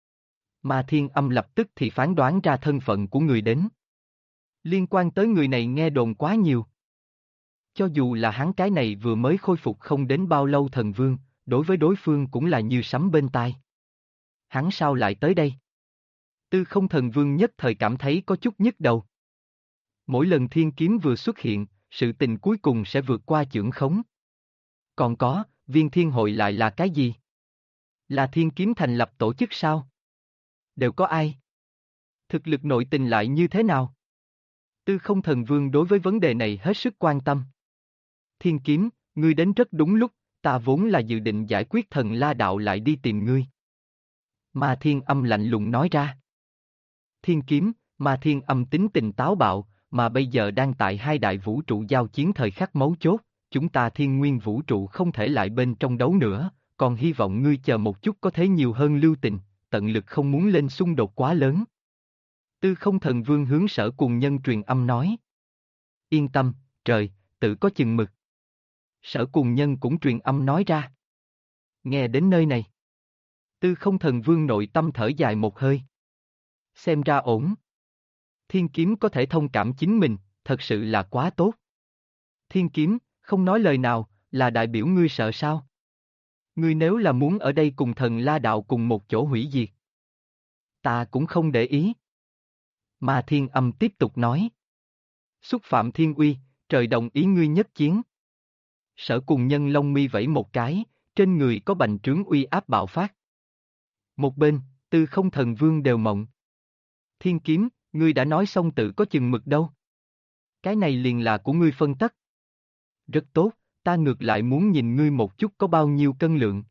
Ma Thiên Âm lập tức thì phán đoán ra thân phận của người đến. Liên quan tới người này nghe đồn quá nhiều. Cho dù là hắn cái này vừa mới khôi phục không đến bao lâu thần vương, đối với đối phương cũng là như sấm bên tai. Hắn sao lại tới đây? Tư Không Thần Vương nhất thời cảm thấy có chút nhức đầu. Mỗi lần thiên kiếm vừa xuất hiện, sự tình cuối cùng sẽ vượt qua chưởng khống. Còn có, Viên Thiên hội lại là cái gì? Là thiên kiếm thành lập tổ chức sao? Đều có ai? Thực lực nội tình lại như thế nào? Tư Không Thần Vương đối với vấn đề này hết sức quan tâm. Thiên kiếm, ngươi đến rất đúng lúc, ta vốn là dự định giải quyết thần la đạo lại đi tìm ngươi. Ma Thiên Âm lạnh lùng nói ra. Thiên kiếm, Ma Thiên Âm tính tình táo bạo, mà bây giờ đang tại hai đại vũ trụ giao chiến thời khắc mấu chốt, chúng ta thiên nguyên vũ trụ không thể lại bên trong đấu nữa, còn hy vọng ngươi chờ một chút có thế nhiều hơn lưu tình, tận lực không muốn lên xung đột quá lớn. Tư Không Thần Vương hướng Sở Cùng Nhân truyền âm nói. Yên tâm, trời, tự có chừng mực. Sở Cùng Nhân cũng truyền âm nói ra. Nghe đến nơi này. Tư Không Thần Vương nội tâm thở dài một hơi. Xem ra ổn. Thiên kiếm có thể thông cảm chính mình, thật sự là quá tốt. Thiên kiếm, không nói lời nào, là đại biểu ngươi sợ sao? Ngươi nếu là muốn ở đây cùng thần la đạo cùng một chỗ hủy diệt. Ta cũng không để ý. Ma Thiên Âm tiếp tục nói. Xúc phạm thiên uy, trời đồng ý ngươi nhất chiến. Sở Cùng Nhân lông mi vẫy một cái, trên người có bành trướng uy áp bạo phát. Một bên, Tư Không Thần Vương đều mộng. Thiên kiếm, ngươi đã nói xong tự có chừng mực đâu. Cái này liền là của ngươi phân tất. Rất tốt, ta ngược lại muốn nhìn ngươi một chút có bao nhiêu cân lượng.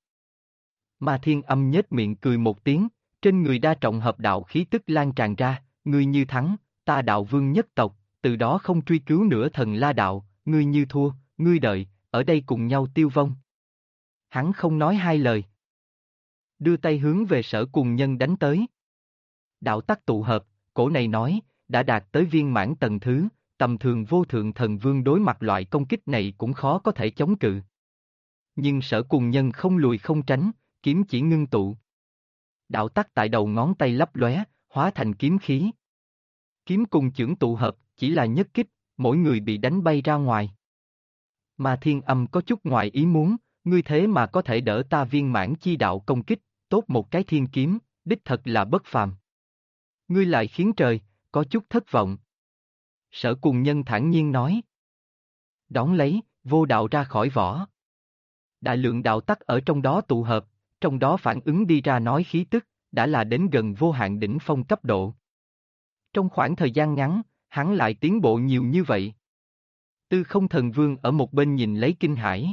Ma Thiên Âm nhếch miệng cười một tiếng, trên người đa trọng hợp đạo khí tức lan tràn ra, ngươi như thắng, ta đạo vương nhất tộc, từ đó không truy cứu nữa thần la đạo, ngươi như thua, ngươi đợi, ở đây cùng nhau tiêu vong. Hắn không nói hai lời. Đưa tay hướng về Sở Cùng Nhân đánh tới. Đạo tắc tụ hợp, cổ này nói, đã đạt tới viên mãn tầng thứ, tầm thường vô thượng thần vương đối mặt loại công kích này cũng khó có thể chống cự. Nhưng Sở Cùng Nhân không lùi không tránh, kiếm chỉ ngưng tụ. Đạo tắc tại đầu ngón tay lấp lóe, hóa thành kiếm khí. Kiếm cùng chưởng tụ hợp, chỉ là nhất kích, mỗi người bị đánh bay ra ngoài. Mà Thiên Âm có chút ngoài ý muốn, ngươi thế mà có thể đỡ ta viên mãn chi đạo công kích, tốt một cái thiên kiếm, đích thật là bất phàm. Ngươi lại khiến trời, có chút thất vọng. Sở Cùng Nhân thản nhiên nói. Đón lấy, vô đạo ra khỏi vỏ. Đại lượng đạo tắc ở trong đó tụ hợp, trong đó phản ứng đi ra nói khí tức, đã là đến gần vô hạn đỉnh phong cấp độ. Trong khoảng thời gian ngắn, hắn lại tiến bộ nhiều như vậy. Tư Không Thần Vương ở một bên nhìn lấy kinh hãi.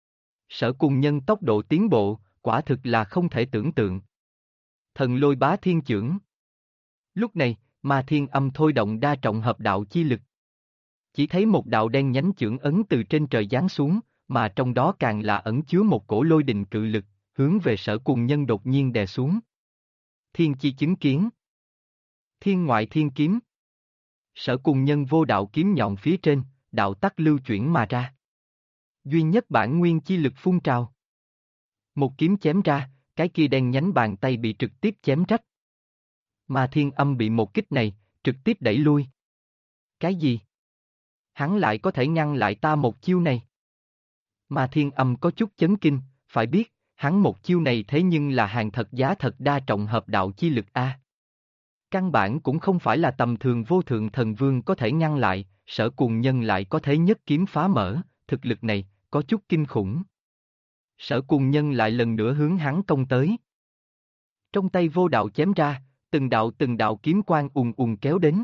Sở Cùng Nhân tốc độ tiến bộ, quả thực là không thể tưởng tượng. Thần Lôi Bá Thiên Chưởng. Lúc này, Ma Thiên Âm thôi động đa trọng hợp đạo chi lực. Chỉ thấy một đạo đen nhánh chưởng ấn từ trên trời giáng xuống, mà trong đó càng là ẩn chứa một cổ lôi đình cự lực, hướng về Sở Cùng Nhân đột nhiên đè xuống. Thiên chi chứng kiến. Thiên ngoại thiên kiếm. Sở Cùng Nhân vô đạo kiếm nhọn phía trên, đạo tắc lưu chuyển mà ra. Duy nhất bản nguyên chi lực phun trào. Một kiếm chém ra, cái kia đen nhánh bàn tay bị trực tiếp chém rách. Mà Thiên Âm bị một kích này, trực tiếp đẩy lui. Cái gì? Hắn lại có thể ngăn lại ta một chiêu này? Mà Thiên Âm có chút chấn kinh, phải biết, hắn một chiêu này thế nhưng là hàng thật giá thật đa trọng hợp đạo chi lực A. Căn bản cũng không phải là tầm thường vô thượng thần vương có thể ngăn lại, Sở Cuồng Nhân lại có thể nhất kiếm phá mở, thực lực này, có chút kinh khủng. Sở Cuồng Nhân lại lần nữa hướng hắn công tới. Trong tay vô đạo chém ra, từng đạo kiếm quang ùn ùn kéo đến.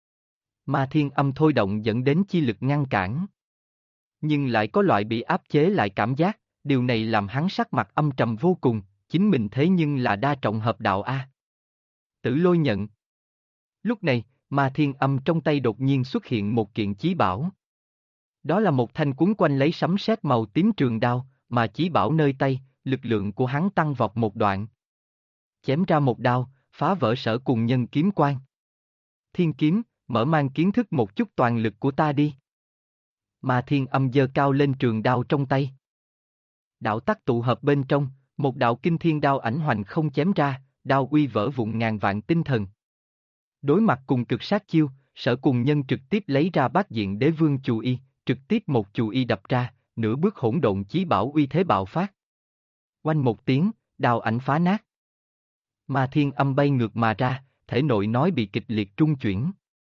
Ma thiên âm thôi động dẫn đến chi lực ngăn cản. Nhưng lại có loại bị áp chế lại cảm giác, điều này làm hắn sắc mặt âm trầm vô cùng, chính mình thế nhưng là đa trọng hợp đạo A. Tử Lôi nhận. Lúc này, Ma thiên âm trong tay đột nhiên xuất hiện một kiện chí bảo. Đó là một thanh cuốn quanh lấy sấm sét màu tím trường đao, mà chí bảo nơi tay, lực lượng của hắn tăng vọt một đoạn. Chém ra một đao, phá vỡ Sở Cuồng Nhân kiếm quang. Thiên kiếm, mở mang kiến thức một chút toàn lực của ta đi. Ma thiên âm giơ cao lên trường đao trong tay. Đạo tắc tụ hợp bên trong, một đạo kinh thiên đao ảnh hoành không chém ra, đao uy vỡ vụn ngàn vạn tinh thần. Đối mặt cùng cực sát chiêu, Sở Cuồng Nhân trực tiếp lấy ra bát diện đế vương chù y, trực tiếp một chù y đập ra, nửa bước hỗn độn chí bảo uy thế bạo phát. Oanh một tiếng, đao ảnh phá nát. Ma thiên âm bay ngược mà ra, thể nội nói bị kịch liệt trung chuyển.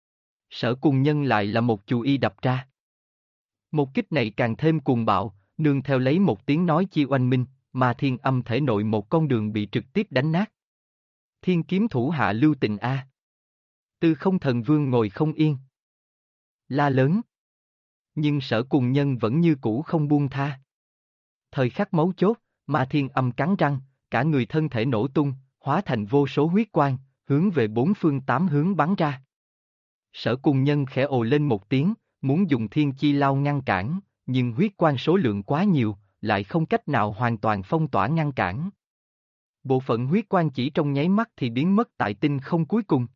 Sở Cuồng Nhân lại là một chù y đập ra. Một kích này càng thêm cuồng bạo, nương theo lấy một tiếng nói chi oanh minh, Ma thiên âm thể nội một con đường bị trực tiếp đánh nát. Thiên kiếm thủ hạ lưu tình A. Tư Không Thần Vương ngồi không yên. La lớn. Nhưng Sở Cuồng Nhân vẫn như cũ không buông tha. Thời khắc mấu chốt, Ma thiên âm cắn răng, cả người thân thể nổ tung, hóa thành vô số huyết quang, hướng về bốn phương tám hướng bắn ra. Sở Cuồng Nhân khẽ ồ lên một tiếng, muốn dùng thiên chi lao ngăn cản, nhưng huyết quang số lượng quá nhiều, lại không cách nào hoàn toàn phong tỏa ngăn cản. Bộ phận huyết quang chỉ trong nháy mắt thì biến mất tại tinh không cuối cùng.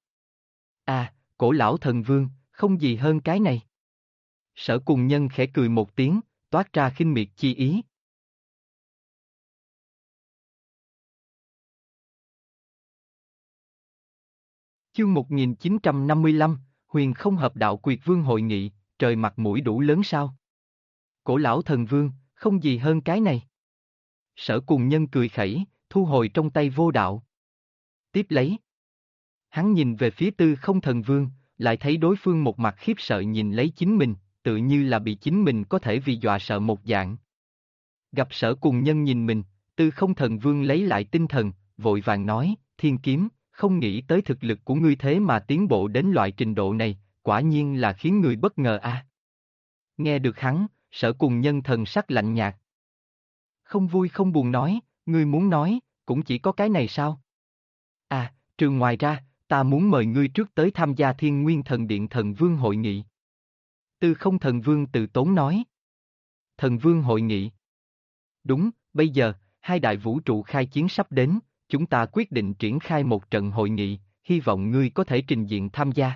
À, Cổ lão thần vương, không gì hơn cái này. Sở Cuồng Nhân khẽ cười một tiếng, toát ra khinh miệt chi ý. Chương 1955, Huyền Không Hợp Đạo Quyệt Vương hội nghị, trời mặt mũi đủ lớn sao? Cổ lão thần vương, không gì hơn cái này. Sở Cuồng Nhân cười khẩy, thu hồi trong tay vô đạo. Tiếp lấy. Hắn nhìn về phía Tư Không Thần Vương, lại thấy đối phương một mặt khiếp sợ nhìn lấy chính mình, tự như là bị chính mình có thể vì dọa sợ một dạng. Gặp Sở Cuồng Nhân nhìn mình, Tư Không Thần Vương lấy lại tinh thần, vội vàng nói, Thiên kiếm, không nghĩ tới thực lực của ngươi thế mà tiến bộ đến loại trình độ này, quả nhiên là khiến người bất ngờ a. Nghe được hắn, Sở Cuồng Nhân thần sắc lạnh nhạt. Không vui không buồn nói, ngươi muốn nói, cũng chỉ có cái này sao? À, trừ ngoài ra, ta muốn mời ngươi trước tới tham gia Thiên Nguyên Thần Điện Thần Vương hội nghị. Tư Không Thần Vương từ tốn nói. Thần Vương hội nghị. Đúng, bây giờ, hai đại vũ trụ khai chiến sắp đến, chúng ta quyết định triển khai một trận hội nghị, hy vọng ngươi có thể trình diện tham gia.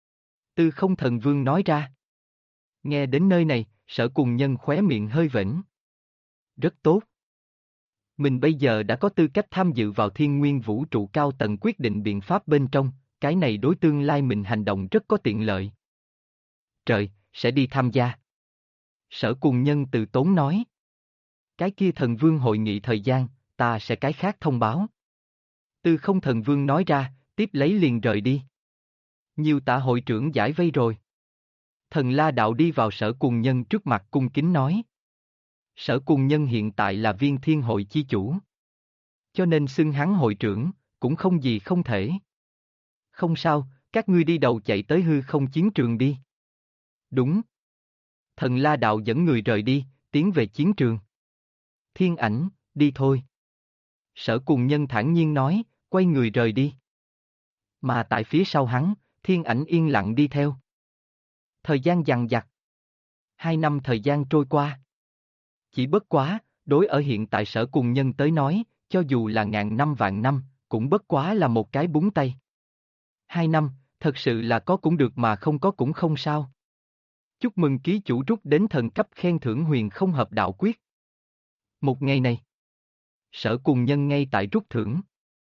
Tư Không Thần Vương nói ra. Nghe đến nơi này, Sở Cuồng Nhân khóe miệng hơi vểnh. Rất tốt. Mình bây giờ đã có tư cách tham dự vào Thiên Nguyên vũ trụ cao tầng quyết định biện pháp bên trong, cái này đối tương lai mình hành động rất có tiện lợi. Trời, sẽ đi tham gia. Sở Cuồng Nhân từ tốn nói. Cái kia thần vương hội nghị thời gian, ta sẽ cái khác thông báo. Tư Không Thần Vương nói ra, tiếp lấy liền rời đi. Nhiều tạ hội trưởng giải vây rồi. Thần La Đạo đi vào Sở Cuồng Nhân trước mặt cung kính nói. Sở Cuồng Nhân hiện tại là Viên Thiên Hội chi chủ. Cho nên xưng hắn hội trưởng, cũng không gì không thể. Không sao, các ngươi đi đầu chạy tới hư không chiến trường đi. Đúng. Thần La Đạo dẫn người rời đi, tiến về chiến trường. Thiên Ảnh, đi thôi. Sở Cuồng Nhân thản nhiên nói, quay người rời đi. Mà tại phía sau hắn, Thiên Ảnh yên lặng đi theo. Thời gian dằng dặc. 2 năm thời gian trôi qua. Chỉ bất quá, đối ở hiện tại Sở Cuồng Nhân tới nói, cho dù là ngàn năm vạn năm, cũng bất quá là một cái búng tay. 2 năm, thật sự là có cũng được mà không có cũng không sao. Chúc mừng ký chủ rút đến thần cấp khen thưởng Huyền Không Hợp Đạo Quyết. Một ngày này, Sở Cuồng Nhân ngay tại rút thưởng.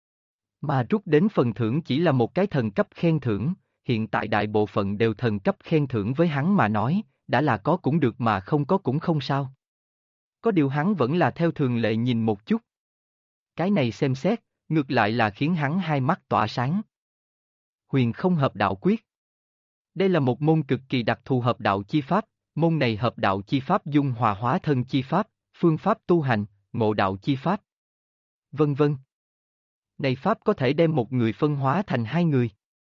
Mà rút đến phần thưởng chỉ là một cái thần cấp khen thưởng, hiện tại đại bộ phận đều thần cấp khen thưởng với hắn mà nói, đã là có cũng được mà không có cũng không sao. Có điều hắn vẫn là theo thường lệ nhìn một chút. Cái này xem xét, ngược lại là khiến hắn hai mắt tỏa sáng. Huyền không hợp đạo quyết. Đây là một môn cực kỳ đặc thù hợp đạo chi pháp, môn này hợp đạo chi pháp dung hòa hóa thân chi pháp, phương pháp tu hành, ngộ đạo chi pháp, vân vân. Này pháp có thể đem một người phân hóa thành hai người.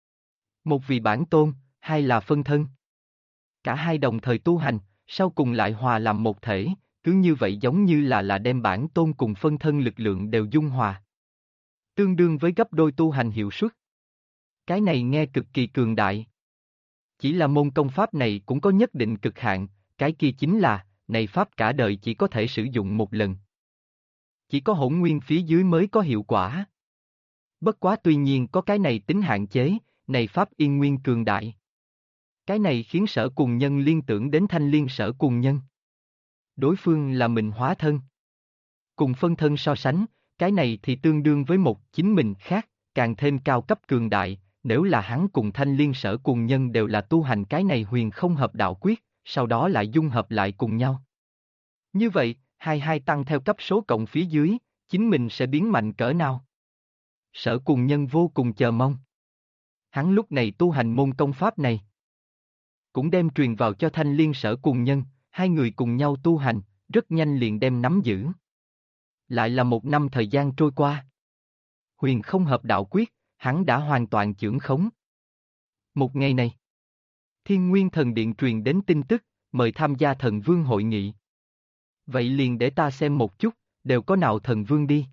Một vì bản tôn, hai là phân thân. Cả hai đồng thời tu hành, sau cùng lại hòa làm một thể, cứ như vậy giống như là đem bản tôn cùng phân thân lực lượng đều dung hòa. Tương đương với gấp đôi tu hành hiệu suất. Cái này nghe cực kỳ cường đại. Chỉ là môn công pháp này cũng có nhất định cực hạn, cái kia chính là, này pháp cả đời chỉ có thể sử dụng một lần. Chỉ có hỗn nguyên phía dưới mới có hiệu quả. Bất quá tuy nhiên có cái này tính hạn chế, này pháp yên nguyên cường đại. Cái này khiến Sở Cùng Nhân liên tưởng đến Thanh Liên Sở Cùng Nhân. Đối phương là mình hóa thân. Cùng phân thân so sánh, cái này thì tương đương với một chính mình khác, càng thêm cao cấp cường đại, nếu là hắn cùng Thanh Liên Sở Cùng Nhân đều là tu hành cái này huyền không hợp đạo quyết, sau đó lại dung hợp lại cùng nhau. Như vậy, hai tăng theo cấp số cộng phía dưới, chính mình sẽ biến mạnh cỡ nào? Sở Cùng Nhân vô cùng chờ mong. Hắn lúc này tu hành môn công pháp này, cũng đem truyền vào cho Thanh Liên Sở Cùng Nhân, hai người cùng nhau tu hành, rất nhanh liền đem nắm giữ. Lại là 1 năm thời gian trôi qua. Huyền không hợp đạo quyết, hắn đã hoàn toàn chưởng khống. Một ngày này, Thiên Nguyên Thần Điện truyền đến tin tức, mời tham gia thần vương hội nghị. Vậy liền để ta xem một chút, đều có nào thần vương đi.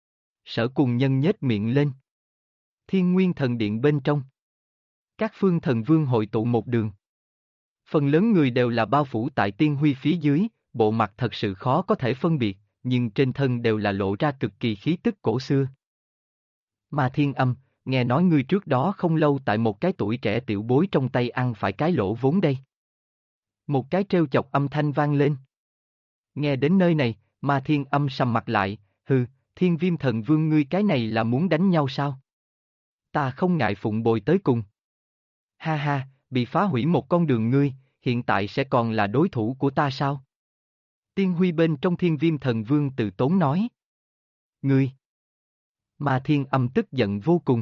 Sở Cùng Nhân nhếch miệng lên. Thiên Nguyên Thần Điện bên trong. Các phương thần vương hội tụ một đường. Phần lớn người đều là bao phủ tại tiên huy phía dưới, bộ mặt thật sự khó có thể phân biệt, nhưng trên thân đều là lộ ra cực kỳ khí tức cổ xưa. Ma Thiên Âm, nghe nói ngươi trước đó không lâu tại một cái tuổi trẻ tiểu bối trong tay ăn phải cái lỗ vốn đây. Một cái trêu chọc âm thanh vang lên. Nghe đến nơi này, Ma Thiên Âm sầm mặt lại, hừ, Thiên Viêm Thần Vương ngươi cái này là muốn đánh nhau sao? Ta không ngại phụng bồi tới cùng. Ha ha, bị phá hủy một con đường ngươi, hiện tại sẽ còn là đối thủ của ta sao? Tiên Huy bên trong Thiên Viêm Thần Vương từ tốn nói. Ngươi! Ma Thiên Âm tức giận vô cùng.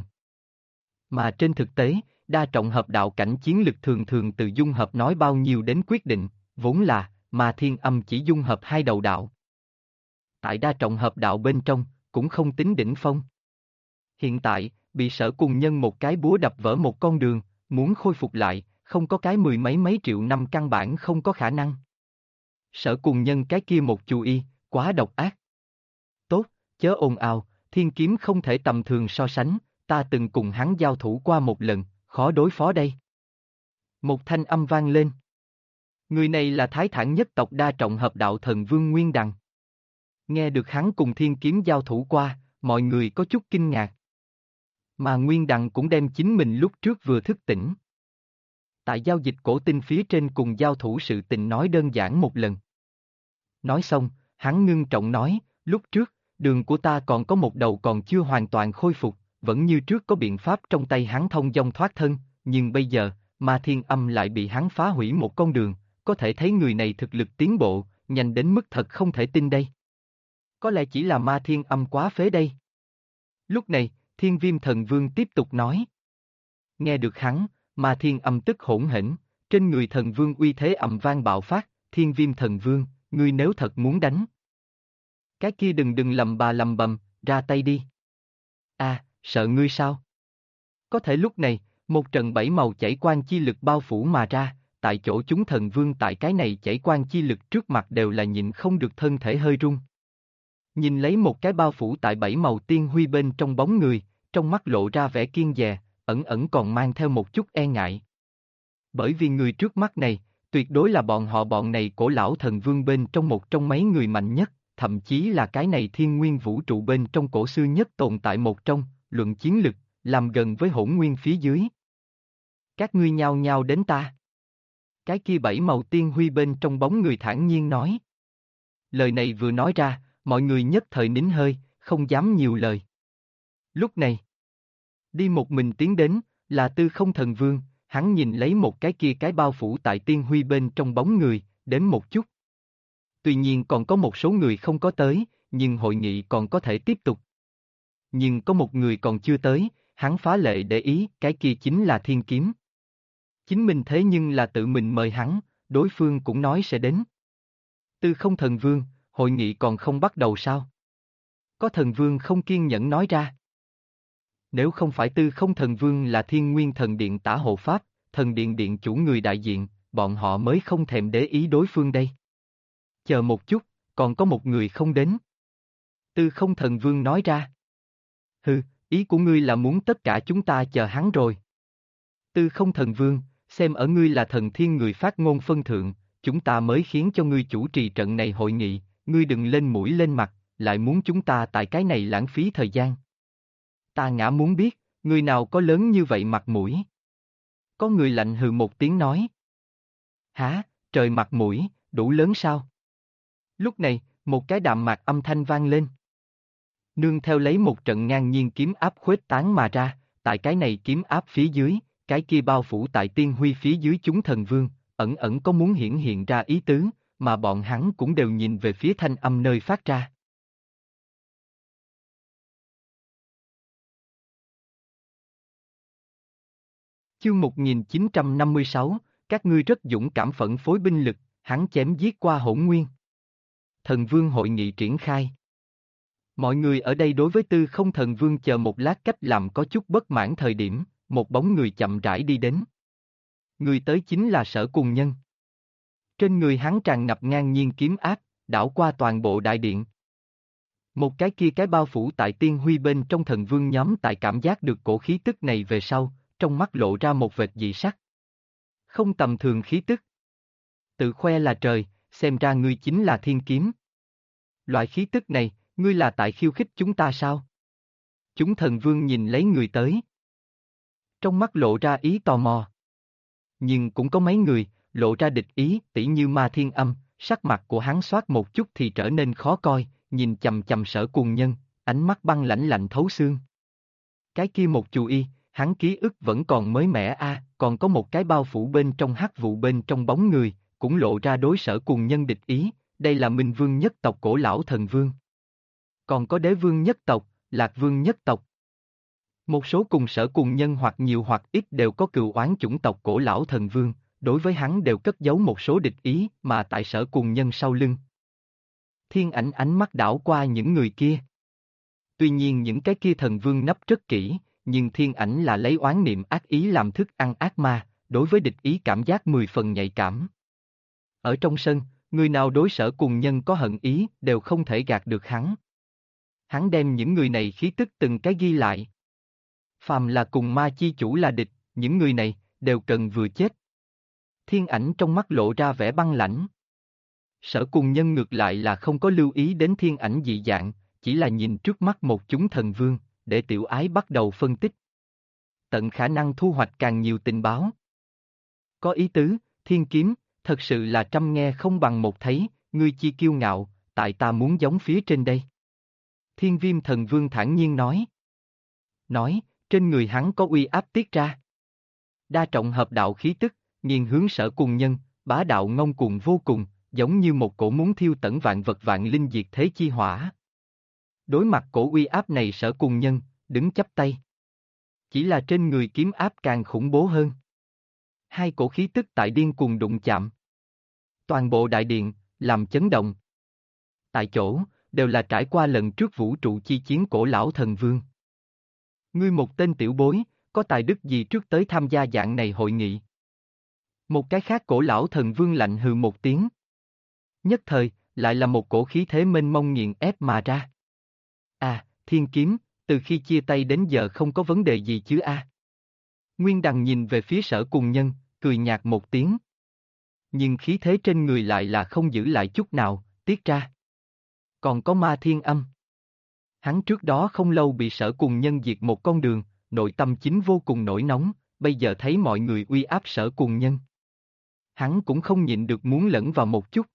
Mà trên thực tế, đa trọng hợp đạo cảnh chiến lực thường thường từ dung hợp nói bao nhiêu đến quyết định, vốn là, Ma Thiên Âm chỉ dung hợp 2 đầu đạo. Tại đa trọng hợp đạo bên trong, cũng không tính đỉnh phong. Hiện tại, bị Sở Cùng Nhân một cái búa đập vỡ một con đường, muốn khôi phục lại, không có cái 10 mấy triệu năm căn bản không có khả năng. Sở Cùng Nhân cái kia một chú ý, quá độc ác. Tốt, chớ ồn ào, thiên kiếm không thể tầm thường so sánh, ta từng cùng hắn giao thủ qua một lần, khó đối phó đây. Một thanh âm vang lên. Người này là Thái Thản nhất tộc đa trọng hợp đạo thần Vương Nguyên Đằng. Nghe được hắn cùng thiên kiếm giao thủ qua, mọi người có chút kinh ngạc. Mà Nguyên Đằng cũng đem chính mình lúc trước vừa thức tỉnh. Tại giao dịch cổ tinh phía trên cùng giao thủ sự tình nói đơn giản một lần. Nói xong, hắn ngưng trọng nói, lúc trước, đường của ta còn có một đầu còn chưa hoàn toàn khôi phục, vẫn như trước có biện pháp trong tay hắn thông dong thoát thân, nhưng bây giờ, Ma Thiên Âm lại bị hắn phá hủy một con đường, có thể thấy người này thực lực tiến bộ, nhanh đến mức thật không thể tin đây. Có lẽ chỉ là Ma Thiên Âm quá phế đây. Lúc này, Thiên Viêm Thần Vương tiếp tục nói. Nghe được hắn, Ma Thiên Âm tức hỗn hển, trên người Thần Vương uy thế ầm vang bạo phát, Thiên Viêm Thần Vương, ngươi nếu thật muốn đánh. Cái kia đừng lầm bầm, ra tay đi. À, sợ ngươi sao? Có thể lúc này, một trận 7 màu chảy quang chi lực bao phủ mà ra, tại chỗ chúng thần vương tại cái này chảy quang chi lực trước mặt đều là nhịn không được thân thể hơi run. Nhìn lấy một cái bao phủ tại 7 màu tiên huy bên trong bóng người, trong mắt lộ ra vẻ kiêng dè, ẩn ẩn còn mang theo một chút e ngại. Bởi vì người trước mắt này, tuyệt đối là bọn này cổ lão thần vương bên trong một trong mấy người mạnh nhất, thậm chí là cái này thiên nguyên vũ trụ bên trong cổ xưa nhất tồn tại một trong, luận chiến lực, làm gần với hỗn nguyên phía dưới. Các ngươi nhao nhao đến ta. Cái kia 7 màu tiên huy bên trong bóng người thản nhiên nói. Lời này vừa nói ra, mọi người nhất thời nín hơi, không dám nhiều lời. Lúc này, đi một mình tiến đến, là Tư Không Thần Vương, hắn nhìn lấy một cái kia cái bao phủ tại tiên huy bên trong bóng người, đến một chút. Tuy nhiên còn có một số người không có tới, nhưng hội nghị còn có thể tiếp tục. Nhưng có một người còn chưa tới, hắn phá lệ để ý, cái kia chính là thiên kiếm. Chính mình thế nhưng là tự mình mời hắn, đối phương cũng nói sẽ đến. Tư Không Thần Vương, hội nghị còn không bắt đầu sao? Có thần vương không kiên nhẫn nói ra. Nếu không phải Tư Không Thần Vương là Thiên Nguyên Thần Điện Tả Hộ Pháp, thần điện điện chủ người đại diện, bọn họ mới không thèm để ý đối phương đây. Chờ một chút, còn có một người không đến. Tư Không Thần Vương nói ra. Hừ, ý của ngươi là muốn tất cả chúng ta chờ hắn rồi. Tư Không Thần Vương, xem ở ngươi là thần thiên người phát ngôn phân thượng, chúng ta mới khiến cho ngươi chủ trì trận này hội nghị, ngươi đừng lên mũi lên mặt, lại muốn chúng ta tại cái này lãng phí thời gian. Ta ngã muốn biết, người nào có lớn như vậy mặt mũi. Có người lạnh hừ một tiếng nói. Hả, trời mặt mũi, đủ lớn sao? Lúc này, một cái đạm mạc âm thanh vang lên. Nương theo lấy một trận ngang nhiên kiếm áp khuếch tán mà ra, tại cái này kiếm áp phía dưới, cái kia bao phủ tại tiên huy phía dưới chúng thần vương, ẩn ẩn có muốn hiển hiện ra ý tứ, mà bọn hắn cũng đều nhìn về phía thanh âm nơi phát ra. Chương 1956, các ngươi rất dũng cảm phẫn phối binh lực, hắn chém giết qua Hỗn Nguyên. Thần Vương hội nghị triển khai. Mọi người ở đây đối với Tư Không Thần Vương chờ một lát cách làm có chút bất mãn thời điểm, một bóng người chậm rãi đi đến. Người tới chính là Sở Cùng Nhân. Trên người hắn tràn ngập ngang nhiên kiếm áp, đảo qua toàn bộ đại điện. Một cái kia cái bao phủ tại tiên huy bên trong thần vương nhóm tại cảm giác được cổ khí tức này về sau, trong mắt lộ ra một vệt dị sắc. Không tầm thường khí tức. Tự khoe là trời, xem ra ngươi chính là thiên kiếm. Loại khí tức này, ngươi là tại khiêu khích chúng ta sao? Chúng thần vương nhìn lấy người tới. Trong mắt lộ ra ý tò mò. Nhưng cũng có mấy người, lộ ra địch ý, tỉ như Ma Thiên Âm, sắc mặt của hắn xoát một chút thì trở nên khó coi, nhìn chầm chầm Sở Cùng Nhân, ánh mắt băng lãnh lạnh thấu xương. Cái kia một chú ý, hắn ký ức vẫn còn mới mẻ còn có một cái bao phủ bên trong hắc vụ bên trong bóng người, cũng lộ ra đối Sở Cùng Nhân địch ý, đây là Minh Vương nhất tộc Cổ Lão Thần Vương. Còn có Đế Vương nhất tộc, Lạc Vương nhất tộc. Một số cùng Sở Cùng Nhân hoặc nhiều hoặc ít đều có cừu oán chủng tộc Cổ Lão Thần Vương, đối với hắn đều cất giấu một số địch ý mà tại Sở Cùng Nhân sau lưng. Thiên Ảnh ánh mắt đảo qua những người kia. Tuy nhiên những cái kia thần vương nấp rất kỹ, nhưng Thiên Ảnh là lấy oán niệm ác ý làm thức ăn ác ma, đối với địch ý cảm giác 10 phần nhạy cảm. Ở trong sân, người nào đối Sở Cùng Nhân có hận ý đều không thể gạt được hắn. Hắn đem những người này khí tức từng cái ghi lại. Phàm là cùng ma chi chủ là địch, những người này đều cần vừa chết. Thiên Ảnh trong mắt lộ ra vẻ băng lãnh. Sở Cùng Nhân ngược lại là không có lưu ý đến Thiên Ảnh dị dạng, chỉ là nhìn trước mắt một chúng thần vương, để tiểu ái bắt đầu phân tích. Tận khả năng thu hoạch càng nhiều tình báo. Có ý tứ, thiên kiếm, thật sự là trăm nghe không bằng một thấy, ngươi chi kiêu ngạo, tại ta muốn giống phía trên đây. Thiên Viêm thần vương thản nhiên nói. Nói, trên người hắn có uy áp tiết ra. Đa trọng hợp đạo khí tức, nghiền hướng Sở Cùng Nhân, bá đạo ngông cuồng vô cùng, giống như một cổ muốn thiêu tận vạn vật vạn linh diệt thế chi hỏa. Đối mặt cổ uy áp này Sở Cùng Nhân, đứng chắp tay. Chỉ là trên người kiếm áp càng khủng bố hơn. Hai cổ khí tức tại điên cuồng đụng chạm. Toàn bộ đại điện, làm chấn động. Tại chỗ, đều là trải qua lần trước vũ trụ chi chiến Cổ Lão Thần Vương. Ngươi một tên tiểu bối, có tài đức gì trước tới tham gia dạng này hội nghị? Một cái khác Cổ Lão Thần Vương lạnh hừ một tiếng. Nhất thời, lại là một cổ khí thế mênh mông nghiền ép mà ra. Thiên kiếm, từ khi chia tay đến giờ không có vấn đề gì chứ Nguyên Đằng nhìn về phía Sở Cùng Nhân, cười nhạt một tiếng. Nhưng khí thế trên người lại là không giữ lại chút nào, tiết ra. Còn có Ma Thiên Âm. Hắn trước đó không lâu bị Sở Cùng Nhân diệt một con đường, nội tâm chính vô cùng nổi nóng, bây giờ thấy mọi người uy áp Sở Cùng Nhân. Hắn cũng không nhịn được muốn lẫn vào một chút.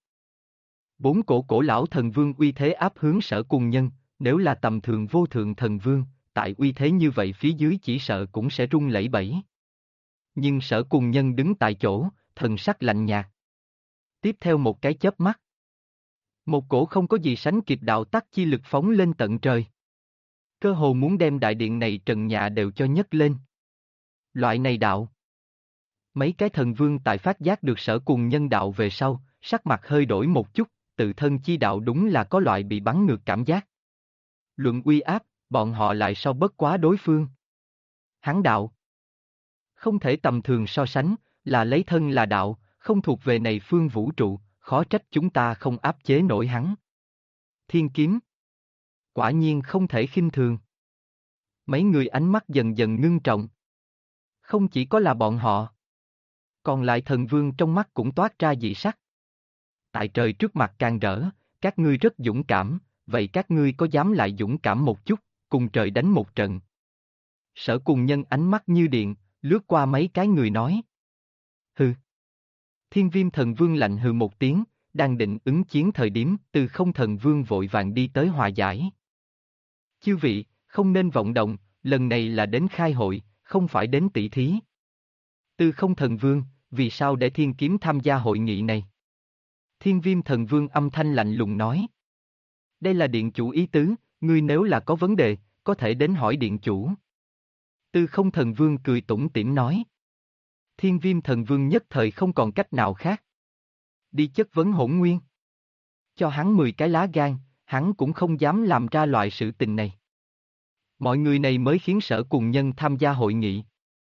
Bốn cổ lão thần vương uy thế áp hướng Sở Cùng Nhân, nếu là tầm thường vô thượng thần vương, tại uy thế như vậy phía dưới chỉ sợ cũng sẽ rung lẩy bẩy. Nhưng Sở Cùng Nhân đứng tại chỗ, thần sắc lạnh nhạt. Tiếp theo một cái chớp mắt. Một cổ không có gì sánh kịp đạo tắc chi lực phóng lên tận trời. Cơ hồ muốn đem đại điện này trần nhà đều cho nhấc lên. Loại này đạo. Mấy cái thần vương tại phát giác được Sở Cùng Nhân đạo về sau, sắc mặt hơi đổi một chút, tự thân chi đạo đúng là có loại bị bắn ngược cảm giác. Luận uy áp, bọn họ lại so bất quá đối phương. Hắn đạo. Không thể tầm thường so sánh, là lấy thân là đạo, không thuộc về này phương vũ trụ, khó trách chúng ta không áp chế nổi hắn. Thiên kiếm. Quả nhiên không thể khinh thường. Mấy người ánh mắt dần dần ngưng trọng. Không chỉ có là bọn họ. Còn lại thần vương trong mắt cũng toát ra dị sắc. Tại trời trước mặt càng rỡ, các ngươi rất dũng cảm, vậy các ngươi có dám lại dũng cảm một chút, cùng trời đánh một trận. Sở Cùng Nhân ánh mắt như điện, lướt qua mấy cái người nói. Hừ. Thiên Viêm thần vương lạnh hừ một tiếng, đang định ứng chiến thời điểm, Từ Không thần vương vội vàng đi tới hòa giải. Chư vị, không nên vọng động, lần này là đến khai hội, không phải đến tỷ thí. Từ Không thần vương, vì sao để Thiên Kiếm tham gia hội nghị này? Thiên Viêm thần vương âm thanh lạnh lùng nói. Đây là điện chủ ý tứ, ngươi nếu là có vấn đề, có thể đến hỏi điện chủ. Từ Không thần vương cười tủm tỉm nói. Thiên Viêm thần vương nhất thời không còn cách nào khác. Đi chất vấn Hỗn Nguyên. Cho hắn 10 cái lá gan, hắn cũng không dám làm ra loại sự tình này. Mọi người này mới khiến Sở Cùng Nhân tham gia hội nghị.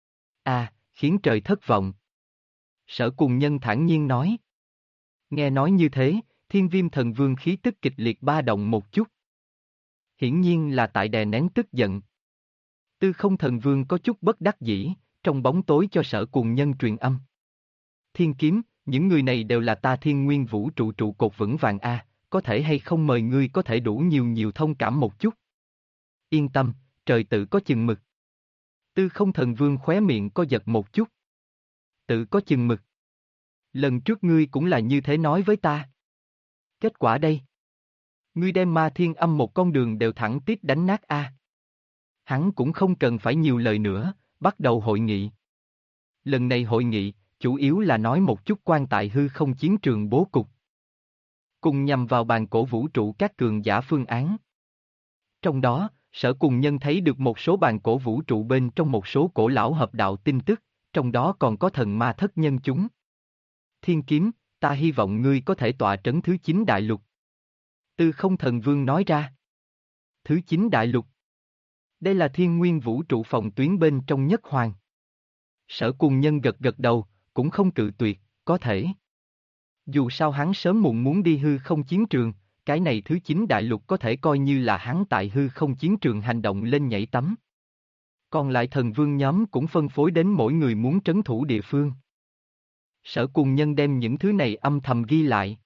Khiến trời thất vọng. Sở Cùng Nhân thản nhiên nói. Nghe nói như thế, Thiên Viêm thần vương khí tức kịch liệt ba động một chút. Hiển nhiên là tại đè nén tức giận. Tư Không thần vương có chút bất đắc dĩ, trong bóng tối cho Sở Cùng Nhân truyền âm. Thiên kiếm, những người này đều là ta Thiên Nguyên vũ trụ trụ cột vững vàng có thể hay không mời ngươi có thể đủ nhiều thông cảm một chút. Yên tâm, trời tự có chừng mực. Tư Không thần vương khóe miệng co giật một chút. Tự có chừng mực. Lần trước ngươi cũng là như thế nói với ta. Kết quả đây. Ngươi đem Ma Thiên Âm một con đường đều thẳng tiếp đánh nát Hắn cũng không cần phải nhiều lời nữa, bắt đầu hội nghị. Lần này hội nghị, chủ yếu là nói một chút quan tại hư không chiến trường bố cục. Cùng nhằm vào bàn cổ vũ trụ các cường giả phương án. Trong đó, Sở Cùng Nhân thấy được một số bàn cổ vũ trụ bên trong một số cổ lão hợp đạo tin tức, trong đó còn có thần ma thất nhân chúng. Thiên kiếm, ta hy vọng ngươi có thể tọa trấn thứ 9 đại lục. Tư Không thần vương nói ra. Thứ 9 đại lục. Đây là Thiên Nguyên vũ trụ phòng tuyến bên trong nhất hoàng. Sở Cùng Nhân gật gật đầu, cũng không cự tuyệt, có thể. Dù sao hắn sớm muộn muốn đi hư không chiến trường, cái này thứ 9 đại lục có thể coi như là hắn tại hư không chiến trường hành động lên nhảy tắm. Còn lại thần vương nhóm cũng phân phối đến mỗi người muốn trấn thủ địa phương. Sở Cùng Nhân đem những thứ này âm thầm ghi lại.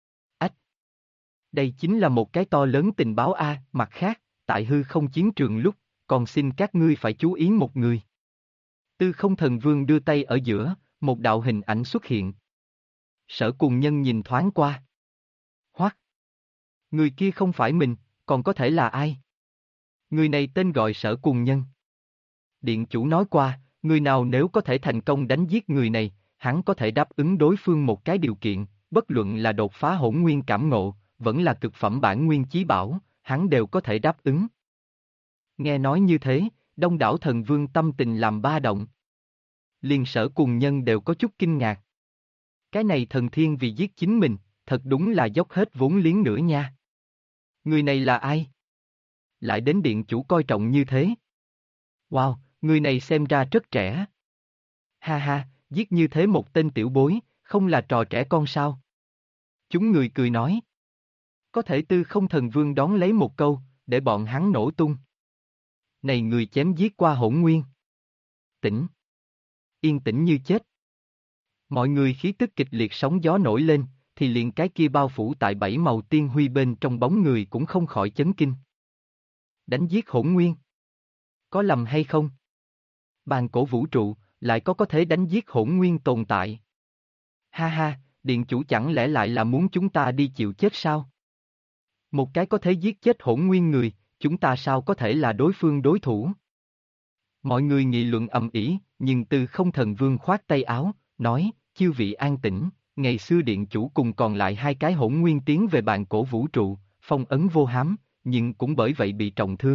Đây chính là một cái to lớn tình báo mặt khác, tại hư không chiến trường lúc, còn xin các ngươi phải chú ý một người. Tư Không thần vương đưa tay ở giữa, một đạo hình ảnh xuất hiện. Sở Cùng Nhân nhìn thoáng qua. Hoắc. Người kia không phải mình, còn có thể là ai? Người này tên gọi Sở Cùng Nhân. Điện chủ nói qua, người nào nếu có thể thành công đánh giết người này, hắn có thể đáp ứng đối phương một cái điều kiện, bất luận là đột phá hỗn nguyên cảm ngộ, vẫn là cực phẩm bản nguyên chí bảo, hắn đều có thể đáp ứng. Nghe nói như thế, đông đảo thần vương tâm tình làm ba động. Liền Sở Cùng Nhân đều có chút kinh ngạc. Cái này thần thiên vì giết chính mình, thật đúng là dốc hết vốn liếng nữa nha. Người này là ai? Lại đến điện chủ coi trọng như thế. Wow, người này xem ra rất trẻ. Ha ha, giết như thế một tên tiểu bối, không là trò trẻ con sao? Chúng người cười nói. Có thể Tư Không thần vương đón lấy một câu, để bọn hắn nổ tung. Này người chém giết qua hỗn nguyên. Tĩnh. Yên tĩnh như chết. Mọi người khí tức kịch liệt sóng gió nổi lên, thì liền cái kia bao phủ tại 7 màu tiên huy bên trong bóng người cũng không khỏi chấn kinh. Đánh giết hỗn nguyên. Có lầm hay không? Bàn cổ vũ trụ, lại có thể đánh giết hỗn nguyên tồn tại. Ha ha, điện chủ chẳng lẽ lại là muốn chúng ta đi chịu chết sao? Một cái có thể giết chết hỗn nguyên người, chúng ta sao có thể là đối phương đối thủ? Mọi người nghị luận ầm ĩ, nhưng Tư Không thần vương khoát tay áo, nói, chư vị an tĩnh, ngày xưa điện chủ cùng còn lại 2 cái hỗn nguyên tiến về bàn cổ vũ trụ, phong ấn vô hám, nhưng cũng bởi vậy bị trọng thương,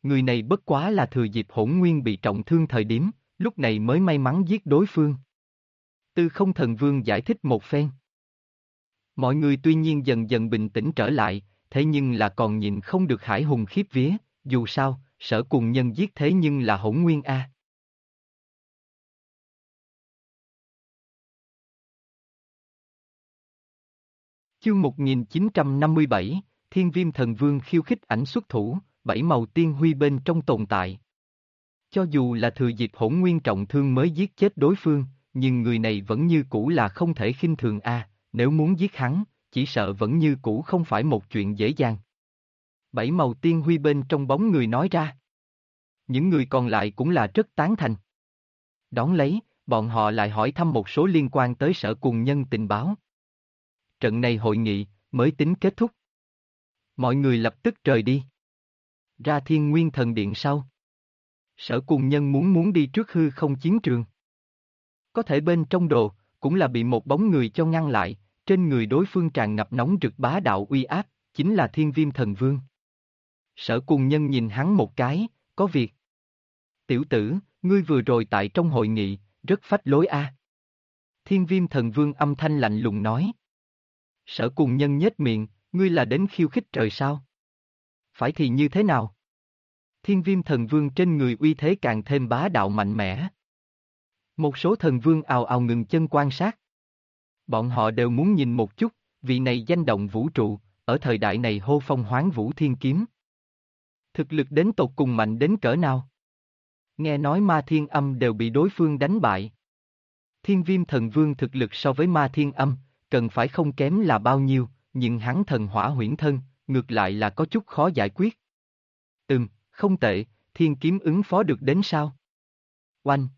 người này bất quá là thừa dịp Hỗn Nguyên bị trọng thương thời điểm, lúc này mới may mắn giết đối phương. Tư Không Thần Vương giải thích một phen. Mọi người tuy nhiên dần dần bình tĩnh trở lại, thế nhưng là còn nhịn không được hải hùng khiếp vía, dù sao, Sở Cùng Nhân giết thế nhưng là Hỗn Nguyên a. Chương 1957, Thiên Viêm Thần Vương khiêu khích ảnh xuất thủ, bảy màu tiên huy bên trong tồn tại. Cho dù là thừa dịp Hỗn Nguyên trọng thương mới giết chết đối phương, nhưng người này vẫn như cũ là không thể khinh thường a, nếu muốn giết hắn, chỉ sợ vẫn như cũ không phải một chuyện dễ dàng. Bảy màu tiên huy bên trong bóng người nói ra. Những người còn lại cũng là rất tán thành. Đón lấy, bọn họ lại hỏi thăm một số liên quan tới Sở Cùng Nhân tình báo. Trận này hội nghị, mới tính kết thúc. Mọi người lập tức rời đi. Ra Thiên Nguyên Thần Điện sau. Sở Cùng Nhân muốn đi trước hư không chiến trường. Có thể bên trong đồ, cũng là bị một bóng người cho ngăn lại, trên người đối phương tràn ngập nóng rực bá đạo uy áp, chính là Thiên Viêm Thần Vương. Sở Cùng Nhân nhìn hắn một cái, có việc. Tiểu tử, ngươi vừa rồi tại trong hội nghị, rất phách lối a. Thiên Viêm Thần Vương âm thanh lạnh lùng nói. Sở Cùng Nhân nhếch miệng, ngươi là đến khiêu khích trời sao? Phải thì như thế nào? Thiên Viêm Thần Vương trên người uy thế càng thêm bá đạo mạnh mẽ. Một số thần vương ào ào ngừng chân quan sát. Bọn họ đều muốn nhìn một chút, vị này danh động vũ trụ, ở thời đại này hô phong hoán vũ thiên kiếm. Thực lực đến tột cùng mạnh đến cỡ nào? Nghe nói Ma Thiên Âm đều bị đối phương đánh bại. Thiên Viêm Thần Vương thực lực so với Ma Thiên Âm, cần phải không kém là bao nhiêu, nhưng hắn thần hỏa huyễn thân, ngược lại là có chút khó giải quyết. Không tệ, thiên kiếm ứng phó được đến sao? Oanh!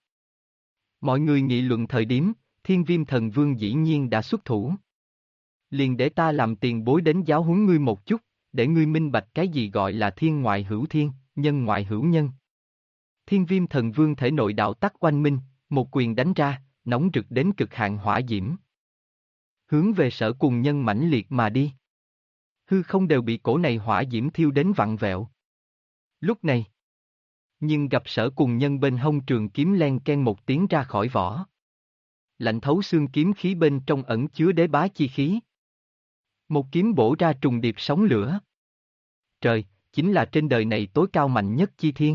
Mọi người nghị luận thời điểm, Thiên Viêm Thần Vương dĩ nhiên đã xuất thủ. Liền để ta làm tiền bối đến giáo huấn ngươi một chút, để ngươi minh bạch cái gì gọi là thiên ngoại hữu thiên, nhân ngoại hữu nhân. Thiên Viêm Thần Vương thể nội đạo tắc oanh minh, một quyền đánh ra, nóng rực đến cực hạn hỏa diễm. Hướng về Sở Cùng Nhân mãnh liệt mà đi. Hư không đều bị cổ này hỏa diễm thiêu đến vặn vẹo. Lúc này, nhưng gặp Sở Cùng Nhân bên hông trường kiếm len ken một tiếng ra khỏi vỏ. Lạnh thấu xương kiếm khí bên trong ẩn chứa đế bá chi khí. Một kiếm bổ ra trùng điệp sóng lửa. Trời, chính là trên đời này tối cao mạnh nhất chi thiên.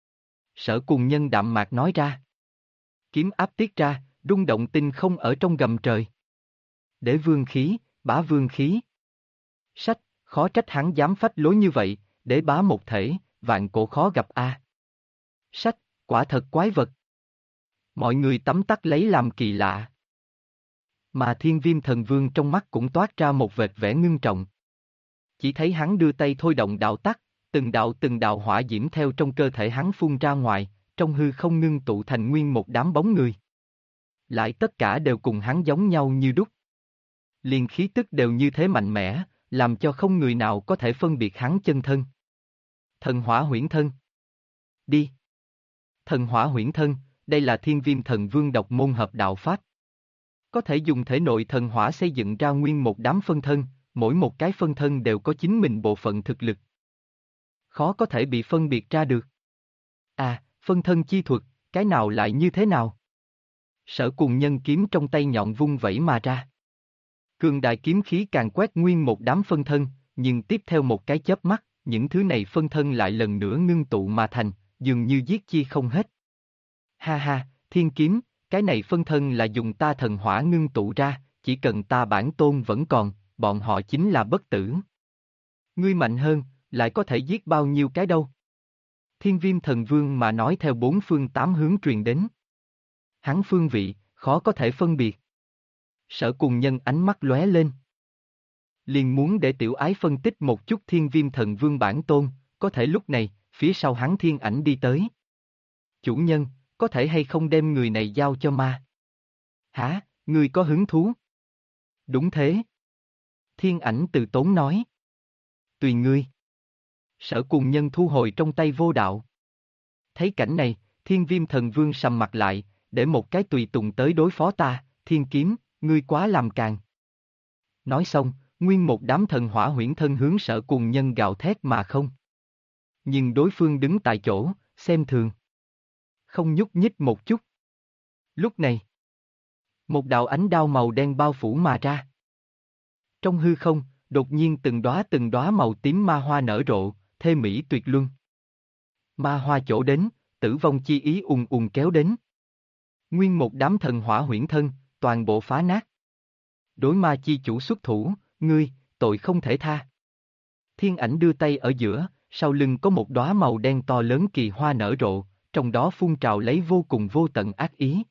Sở Cùng Nhân đạm mạc nói ra. Kiếm áp tiết ra, rung động tinh không ở trong gầm trời. Đế vương khí, bá vương khí. Sách, khó trách hắn dám phách lối như vậy, đế bá một thể, vạn cổ khó gặp a. Sách, quả thật quái vật. Mọi người tấm tắc lấy làm kỳ lạ. Mà Thiên Viêm Thần Vương trong mắt cũng toát ra một vệt vẻ ngưng trọng. Chỉ thấy hắn đưa tay thôi động đạo tắc, từng đạo hỏa diễm theo trong cơ thể hắn phun ra ngoài, trong hư không ngưng tụ thành nguyên một đám bóng người. Lại tất cả đều cùng hắn giống nhau như đúc. Liền khí tức đều như thế mạnh mẽ, làm cho không người nào có thể phân biệt hắn chân thân. Thần hỏa huyễn thân. Đi. Thần hỏa huyễn thân, đây là Thiên Viêm Thần Vương độc môn hợp đạo pháp. Có thể dùng thể nội thần hỏa xây dựng ra nguyên một đám phân thân, mỗi một cái phân thân đều có chính mình bộ phận thực lực. Khó có thể bị phân biệt ra được. À, phân thân chi thuật, cái nào lại như thế nào? Sở Cùng Nhân kiếm trong tay nhọn vung vẩy mà ra. Cường đại kiếm khí càng quét nguyên một đám phân thân, nhưng tiếp theo một cái chớp mắt, những thứ này phân thân lại lần nữa ngưng tụ mà thành, dường như giết chi không hết. Ha ha, thiên kiếm, cái này phân thân là dùng ta thần hỏa ngưng tụ ra, chỉ cần ta bản tôn vẫn còn, bọn họ chính là bất tử. Ngươi mạnh hơn, lại có thể giết bao nhiêu cái đâu? Thiên Viêm Thần Vương mà nói theo bốn phương tám hướng truyền đến. Hắn phương vị, khó có thể phân biệt. Sở Cùng Nhân ánh mắt lóe lên. Liền muốn để tiểu ái phân tích một chút Thiên Viêm Thần Vương bản tôn, có thể lúc này, phía sau hắn thiên ảnh đi tới. Chủ nhân, có thể hay không đem người này giao cho ma? Hả, ngươi có hứng thú? Đúng thế. Thiên ảnh từ tốn nói. Tùy ngươi. Sở Cùng Nhân thu hồi trong tay vô đạo. Thấy cảnh này, Thiên Viêm Thần Vương sầm mặt lại, để một cái tùy tùng tới đối phó ta, thiên kiếm, ngươi quá làm càng. Nói xong, nguyên một đám thần hỏa huyễn thân hướng Sở Cùng Nhân gào thét mà không. Nhưng đối phương đứng tại chỗ, xem thường. Không nhúc nhích một chút. Lúc này, một đạo ánh đao màu đen bao phủ mà ra. Trong hư không, đột nhiên từng đóa màu tím ma hoa nở rộ, thê mỹ tuyệt luân. Ma hoa chỗ đến, tử vong chi ý ùn ùn kéo đến. Nguyên một đám thần hỏa huyễn thân, toàn bộ phá nát. Đối ma chi chủ xuất thủ, ngươi, tội không thể tha. Thiên ảnh đưa tay ở giữa, sau lưng có một đóa màu đen to lớn kỳ hoa nở rộ, trong đó phun trào lấy vô cùng vô tận ác ý.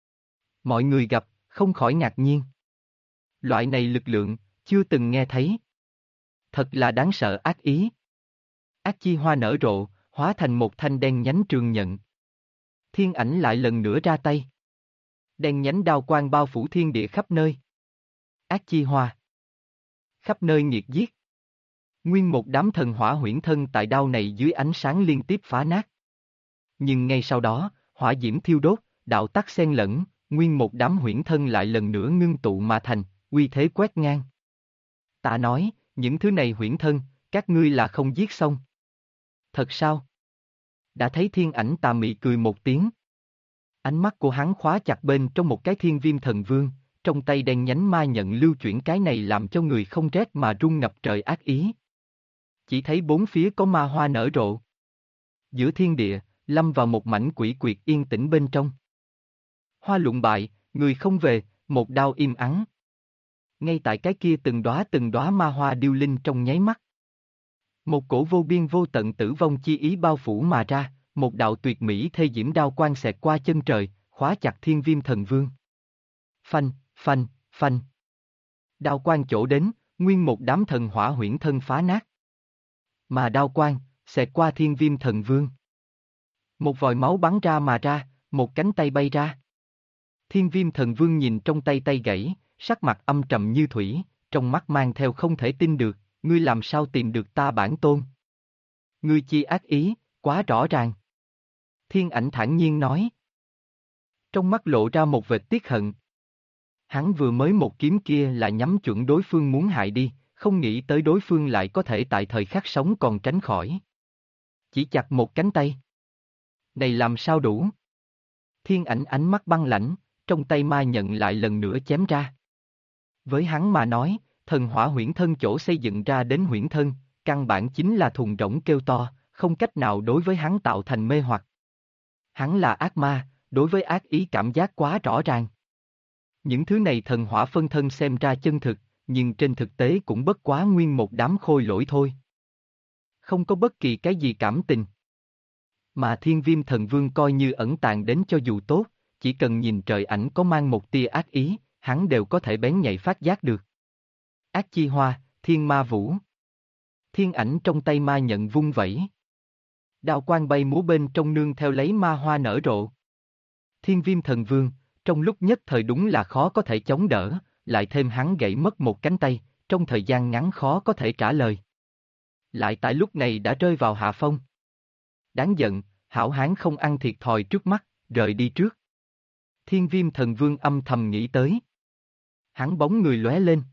Mọi người gặp, không khỏi ngạc nhiên. Loại này lực lượng, chưa từng nghe thấy. Thật là đáng sợ ác ý. Ác chi hoa nở rộ, hóa thành một thanh đen nhánh trường nhận. Thiên ảnh lại lần nữa ra tay. Đen nhánh đao quang bao phủ thiên địa khắp nơi. Ác chi hoa. Khắp nơi nghiệt giết. Nguyên một đám thần hỏa huyễn thân tại đao này dưới ánh sáng liên tiếp phá nát. Nhưng ngay sau đó, hỏa diễm thiêu đốt, đạo tắc xen lẫn, nguyên một đám huyễn thân lại lần nữa ngưng tụ mà thành, uy thế quét ngang. Ta nói, những thứ này huyễn thân, các ngươi là không giết xong. Thật sao? Đã thấy thiên ảnh tà mị cười một tiếng. Ánh mắt của hắn khóa chặt bên trong một cái thiên viêm thần vương, trong tay đen nhánh ma nhận lưu chuyển cái này làm cho người không rét mà run ngập trời ác ý. Chỉ thấy bốn phía có ma hoa nở rộ. Giữa thiên địa, lâm vào một mảnh quỷ quyệt yên tĩnh bên trong. Hoa lụng bại, người không về, một đao im ắng. Ngay tại cái kia từng đóa ma hoa điêu linh trong nháy mắt. Một cổ vô biên vô tận tử vong chi ý bao phủ mà ra, một đạo tuyệt mỹ thê diễm đao quang xẹt qua chân trời, khóa chặt thiên viêm thần vương. Phanh, phanh, phanh. Đao quang chỗ đến, nguyên một đám thần hỏa huyễn thân phá nát. Mà đao quang, xẹt qua thiên viêm thần vương. Một vòi máu bắn ra mà ra, một cánh tay bay ra. Thiên viêm thần vương nhìn trong tay tay gãy, sắc mặt âm trầm như thủy, trong mắt mang theo không thể tin được, ngươi làm sao tìm được ta bản tôn? Ngươi chi ác ý, quá rõ ràng. Thiên ảnh thản nhiên nói. Trong mắt lộ ra một vệt tiếc hận. Hắn vừa mới một kiếm kia là nhắm chuẩn đối phương muốn hại đi, không nghĩ tới đối phương lại có thể tại thời khắc sống còn tránh khỏi. Chỉ chặt một cánh tay. Này làm sao đủ? Thiên ảnh ánh mắt băng lãnh, trong tay ma nhận lại lần nữa chém ra. Với hắn mà nói, thần hỏa huyễn thân chỗ xây dựng ra đến huyễn thân, căn bản chính là thùng rỗng kêu to, không cách nào đối với hắn tạo thành mê hoặc. Hắn là ác ma, đối với ác ý cảm giác quá rõ ràng. Những thứ này thần hỏa phân thân xem ra chân thực, nhưng trên thực tế cũng bất quá nguyên một đám khôi lỗi thôi. Không có bất kỳ cái gì cảm tình. Mà thiên viêm thần vương coi như ẩn tàng đến cho dù tốt, chỉ cần nhìn trời ảnh có mang một tia ác ý, hắn đều có thể bén nhạy phát giác được. Ác chi hoa, thiên ma vũ. Thiên ảnh trong tay ma nhận vung vẩy. Đao quang bay múa bên trong nương theo lấy ma hoa nở rộ. Thiên viêm thần vương, trong lúc nhất thời đúng là khó có thể chống đỡ, lại thêm hắn gãy mất một cánh tay, trong thời gian ngắn khó có thể trả lời. Lại tại lúc này đã rơi vào hạ phong. Đáng giận, hảo hán không ăn thiệt thòi trước mắt, rời đi trước. Thiên viêm thần vương âm thầm nghĩ tới. Hắn bóng người lóe lên.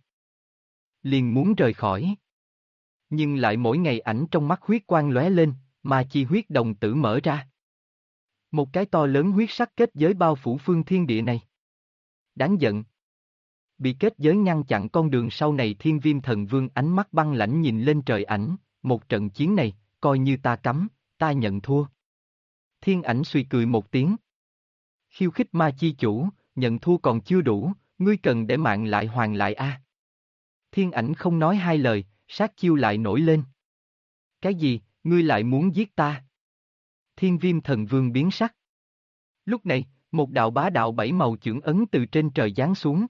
Liền muốn rời khỏi. Nhưng lại mỗi ngày ảnh trong mắt huyết quang lóe lên, mà chi huyết đồng tử mở ra. Một cái to lớn huyết sắc kết giới bao phủ phương thiên địa này. Đáng giận. Bị kết giới ngăn chặn con đường sau này thiên viêm thần vương ánh mắt băng lãnh nhìn lên trời ảnh, một trận chiến này, coi như ta cấm, ta nhận thua. Thiên ảnh suy cười một tiếng. Khiêu khích ma chi chủ, nhận thua còn chưa đủ, ngươi cần để mạng lại hoàn lại a. Thiên ảnh không nói hai lời, sát chiêu lại nổi lên. Cái gì, ngươi lại muốn giết ta? Thiên viêm thần vương biến sắc. Lúc này, một đạo bá đạo bảy màu chưởng ấn từ trên trời giáng xuống.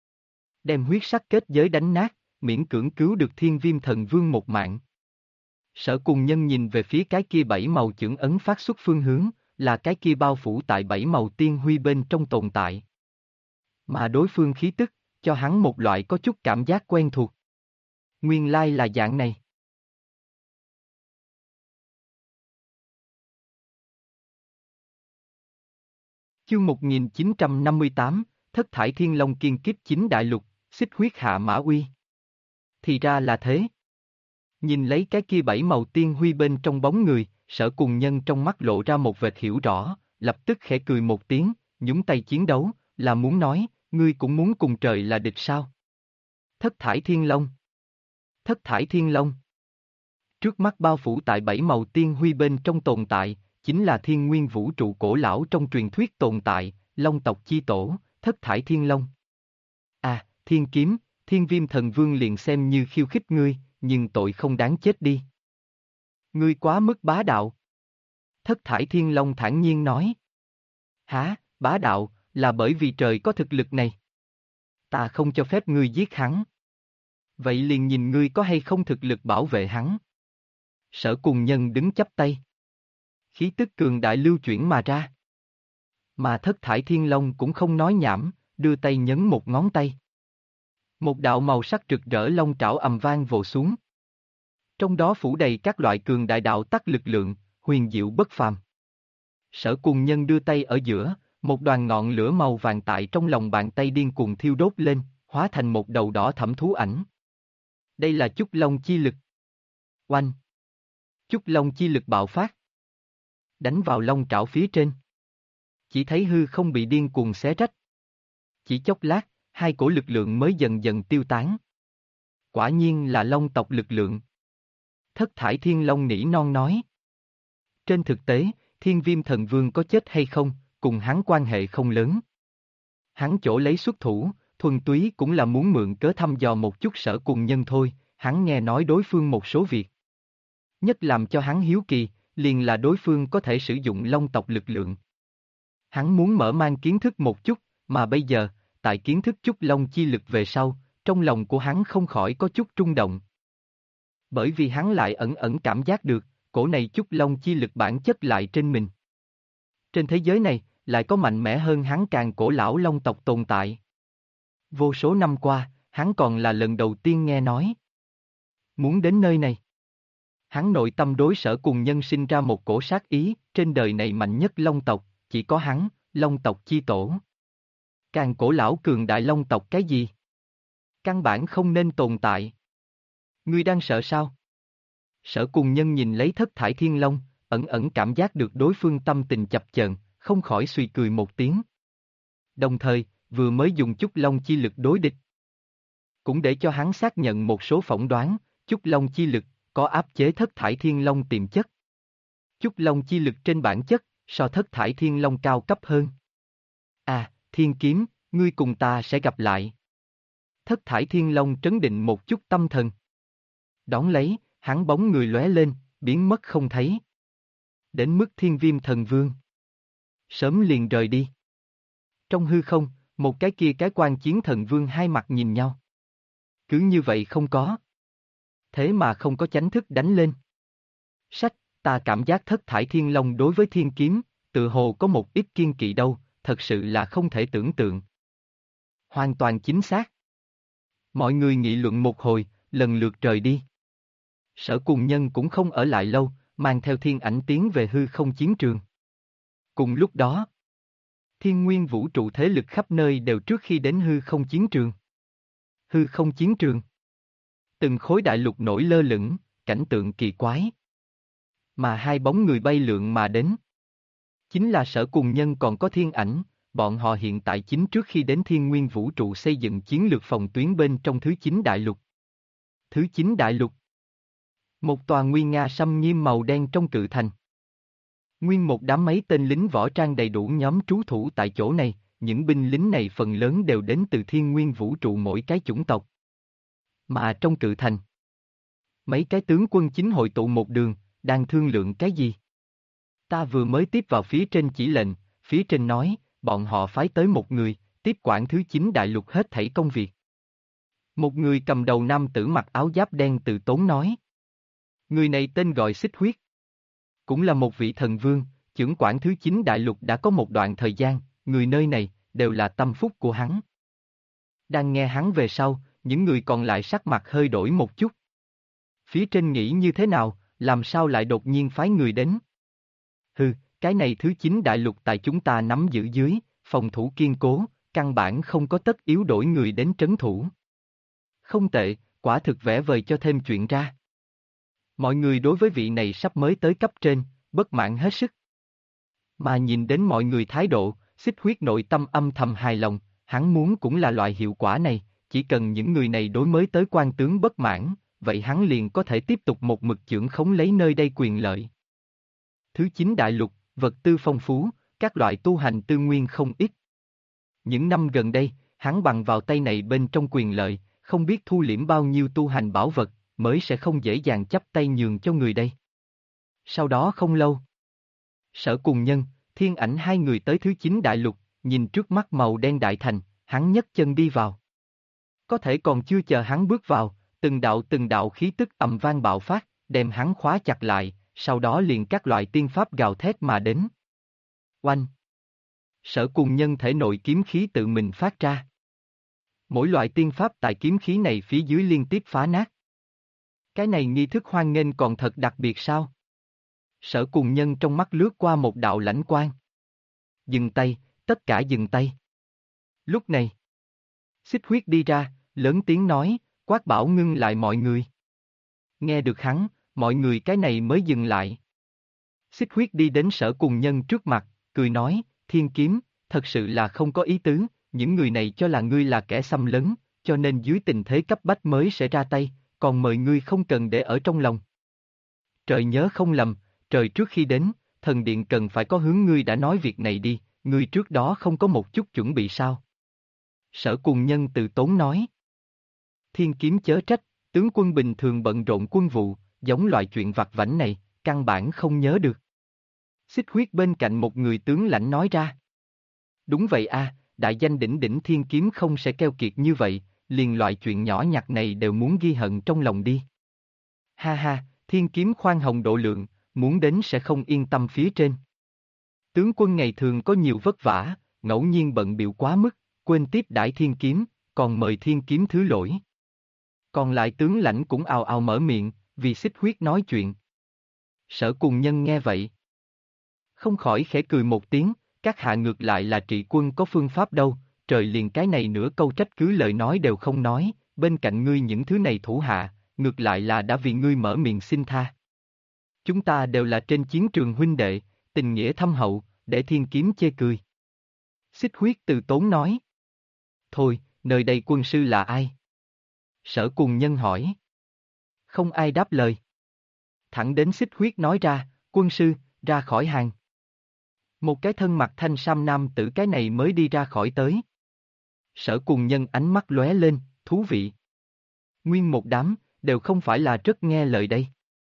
Đem huyết sắc kết giới đánh nát, miễn cưỡng cứu được thiên viêm thần vương một mạng. Sở cùng nhân nhìn về phía cái kia bảy màu chưởng ấn phát xuất phương hướng, là cái kia bao phủ tại bảy màu tiên huy bên trong tồn tại. Mà đối phương khí tức, cho hắn một loại có chút cảm giác quen thuộc. Nguyên lai là dạng này. Chương 1958, Thất thải thiên long kiên kiếp chính đại lục, xích huyết hạ mã uy. Thì ra là thế. Nhìn lấy cái kia bảy màu tiên huy bên trong bóng người, Sở Cùng Nhân trong mắt lộ ra một vệt hiểu rõ, lập tức khẽ cười một tiếng, nhúng tay chiến đấu, là muốn nói, ngươi cũng muốn cùng trời là địch sao? Thất thải thiên long. Thất thải thiên long. Trước mắt bao phủ tại bảy màu tiên huy bên trong tồn tại, chính là thiên nguyên vũ trụ cổ lão trong truyền thuyết tồn tại, long tộc chi tổ, thất thải thiên long. À, thiên kiếm, thiên viêm thần vương liền xem như khiêu khích ngươi, nhưng tội không đáng chết đi. Ngươi quá mức bá đạo. Thất thải thiên long thản nhiên nói. Hả, bá đạo, là bởi vì trời có thực lực này. Ta không cho phép ngươi giết hắn. Vậy liền nhìn ngươi có hay không thực lực bảo vệ hắn. Sở Cùng Nhân đứng chắp tay. Khí tức cường đại lưu chuyển mà ra. Mà thất thải thiên long cũng không nói nhảm, đưa tay nhấn một ngón tay. Một đạo màu sắc rực rỡ long trảo ầm vang vồ xuống. Trong đó phủ đầy các loại cường đại đạo tắc lực lượng, huyền diệu bất phàm. Sở Cùng Nhân đưa tay ở giữa, một đoàn ngọn lửa màu vàng tại trong lòng bàn tay điên cuồng thiêu đốt lên, hóa thành một đầu đỏ thẫm thú ảnh. Đây là Chúc Long chi lực. Oanh! Chúc Long chi lực bạo phát. Đánh vào long trảo phía trên. Chỉ thấy hư không bị điên cuồng xé rách. Chỉ chốc lát, hai cổ lực lượng mới dần dần tiêu tán. Quả nhiên là long tộc lực lượng. Thất thải thiên long nỉ non nói. Trên thực tế, thiên viêm thần vương có chết hay không, cùng hắn quan hệ không lớn. Hắn chỗ lấy xuất thủ, thuần túy cũng là muốn mượn cớ thăm dò một chút Sở Cùng Nhân thôi, hắn nghe nói đối phương một số việc. Nhất làm cho hắn hiếu kỳ, liền là đối phương có thể sử dụng long tộc lực lượng. Hắn muốn mở mang kiến thức một chút, mà bây giờ, tại kiến thức chút long chi lực về sau, trong lòng của hắn không khỏi có chút rung động. Bởi vì hắn lại ẩn ẩn cảm giác được, cổ này chút long chi lực bản chất lại trên mình. Trên thế giới này, lại có mạnh mẽ hơn hắn càng cổ lão long tộc tồn tại. Vô số năm qua, hắn còn là lần đầu tiên nghe nói. Muốn đến nơi này. Hắn nội tâm đối Sở Cùng Nhân sinh ra một cổ sát ý, trên đời này mạnh nhất long tộc, chỉ có hắn, long tộc chi tổ. Càng cổ lão cường đại long tộc cái gì? Căn bản không nên tồn tại. Ngươi đang sợ sao? Sở Cùng Nhân nhìn lấy thất thải thiên long, ẩn ẩn cảm giác được đối phương tâm tình chập chờn, không khỏi suy cười một tiếng. Đồng thời, vừa mới dùng chút long chi lực đối địch. Cũng để cho hắn xác nhận một số phỏng đoán, chút long chi lực, có áp chế thất thải thiên long tiềm chất. Chút long chi lực trên bản chất, so thất thải thiên long cao cấp hơn. À, thiên kiếm, ngươi cùng ta sẽ gặp lại. Thất thải thiên long trấn định một chút tâm thần. Đón lấy, hắn bóng người lóe lên, biến mất không thấy. Đến mức thiên viêm thần vương. Sớm liền rời đi. Trong hư không, một cái kia cái quan chiến thần vương hai mặt nhìn nhau. Cứ như vậy không có. Thế mà không có chánh thức đánh lên. Sách, ta cảm giác thất thải thiên long đối với thiên kiếm, tự hồ có một ít kiên kỵ đâu, thật sự là không thể tưởng tượng. Hoàn toàn chính xác. Mọi người nghị luận một hồi, lần lượt rời đi. Sở Cùng Nhân cũng không ở lại lâu, mang theo thiên ảnh tiến về hư không chiến trường. Cùng lúc đó, thiên nguyên vũ trụ thế lực khắp nơi đều trước khi đến hư không chiến trường. Hư không chiến trường. Từng khối đại lục nổi lơ lửng, cảnh tượng kỳ quái. Mà hai bóng người bay lượn mà đến. Chính là Sở Cùng Nhân còn có thiên ảnh, bọn họ hiện tại chính trước khi đến thiên nguyên vũ trụ xây dựng chiến lược phòng tuyến bên trong thứ 9 đại lục. Thứ 9 đại lục. Một tòa nguy nga xâm nghiêm màu đen trong cự thành. Nguyên một đám mấy tên lính võ trang đầy đủ nhóm trú thủ tại chỗ này, những binh lính này phần lớn đều đến từ thiên nguyên vũ trụ mỗi cái chủng tộc. Mà trong cự thành, mấy cái tướng quân chính hội tụ một đường, đang thương lượng cái gì? Ta vừa mới tiếp vào phía trên chỉ lệnh, phía trên nói, bọn họ phái tới một người, tiếp quản thứ 9 đại lục hết thảy công việc. Một người cầm đầu nam tử mặc áo giáp đen từ tốn nói. Người này tên gọi Xích Huyết. Cũng là một vị thần vương, chưởng quản thứ 9 đại lục đã có một đoạn thời gian, người nơi này, đều là tâm phúc của hắn. Đang nghe hắn về sau, những người còn lại sắc mặt hơi đổi một chút. Phía trên nghĩ như thế nào, làm sao lại đột nhiên phái người đến? Hừ, cái này thứ 9 đại lục tại chúng ta nắm giữ dưới, phòng thủ kiên cố, căn bản không có tất yếu đổi người đến trấn thủ. Không tệ, quả thực vẽ vời cho thêm chuyện ra. Mọi người đối với vị này sắp mới tới cấp trên, bất mãn hết sức. Mà nhìn đến mọi người thái độ, Xích Huyết nội tâm âm thầm hài lòng, hắn muốn cũng là loại hiệu quả này, chỉ cần những người này đối mới tới quan tướng bất mãn, vậy hắn liền có thể tiếp tục một mực chưởng khống lấy nơi đây quyền lợi. Thứ 9 đại lục, vật tư phong phú, các loại tu hành tư nguyên không ít. Những năm gần đây, hắn bằng vào tay này bên trong quyền lợi, không biết thu liễm bao nhiêu tu hành bảo vật, mới sẽ không dễ dàng chắp tay nhường cho người đây. Sau đó không lâu, Sở Cùng Nhân, Thiên Ảnh hai người tới thứ 9 đại lục, nhìn trước mắt màu đen đại thành, hắn nhấc chân đi vào. Có thể còn chưa chờ hắn bước vào, từng đạo khí tức ầm vang bạo phát, đem hắn khóa chặt lại, sau đó liền các loại tiên pháp gào thét mà đến. Oanh! Sở Cùng Nhân thể nội kiếm khí tự mình phát ra. Mỗi loại tiên pháp tại kiếm khí này phía dưới liên tiếp phá nát. Cái này nghi thức hoan nghênh còn thật đặc biệt sao? Sở Cùng Nhân trong mắt lướt qua một đạo lãnh quang. Dừng tay, tất cả dừng tay. Lúc này, Xích Huyết đi ra, lớn tiếng nói, quát bảo ngưng lại mọi người. Nghe được hắn, mọi người cái này mới dừng lại. Xích Huyết đi đến Sở Cùng Nhân trước mặt, cười nói, Thiên Kiếm, thật sự là không có ý tứ, những người này cho là ngươi là kẻ xâm lấn, cho nên dưới tình thế cấp bách mới sẽ ra tay, còn mời ngươi không cần để ở trong lòng. Trời nhớ không lầm, trời trước khi đến, thần điện cần phải có hướng ngươi đã nói việc này đi, ngươi trước đó không có một chút chuẩn bị sao? Sở Cùng Nhân từ tốn nói. Thiên Kiếm chớ trách, tướng quân bình thường bận rộn quân vụ, giống loại chuyện vặt vãnh này, căn bản không nhớ được. Xích Huyết bên cạnh một người tướng lãnh nói ra. Đúng vậy a, đại danh đỉnh đỉnh Thiên Kiếm không sẽ keo kiệt như vậy, liền loại chuyện nhỏ nhặt này đều muốn ghi hận trong lòng đi. Ha ha, Thiên Kiếm khoan hồng độ lượng, muốn đến sẽ không yên tâm phía trên. Tướng quân ngày thường có nhiều vất vả, ngẫu nhiên bận bịu quá mức, quên tiếp đãi Thiên Kiếm, còn mời Thiên Kiếm thứ lỗi. Còn lại tướng lãnh cũng ào ào mở miệng, vì Xích Huyết nói chuyện. Sở Cùng Nhân nghe vậy, không khỏi khẽ cười một tiếng, các hạ ngược lại là trị quân có phương pháp đâu, trời liền cái này nửa câu trách cứ lời nói đều không nói, bên cạnh ngươi những thứ này thủ hạ, ngược lại là đã vì ngươi mở miệng xin tha. Chúng ta đều là trên chiến trường huynh đệ, tình nghĩa thâm hậu, để Thiên Kiếm chê cười. Xích Huyết từ tốn nói. Thôi, nơi đây quân sư là ai? Sở Cùng Nhân hỏi. Không ai đáp lời. Thẳng đến Xích Huyết nói ra, quân sư, ra khỏi hàng. Một cái thân mặt thanh sam nam tử cái này mới đi ra khỏi tới. Sở Cùng Nhân ánh mắt lóe lên, thú vị. Nguyên một đám, đều không phải là rất nghe lời đây.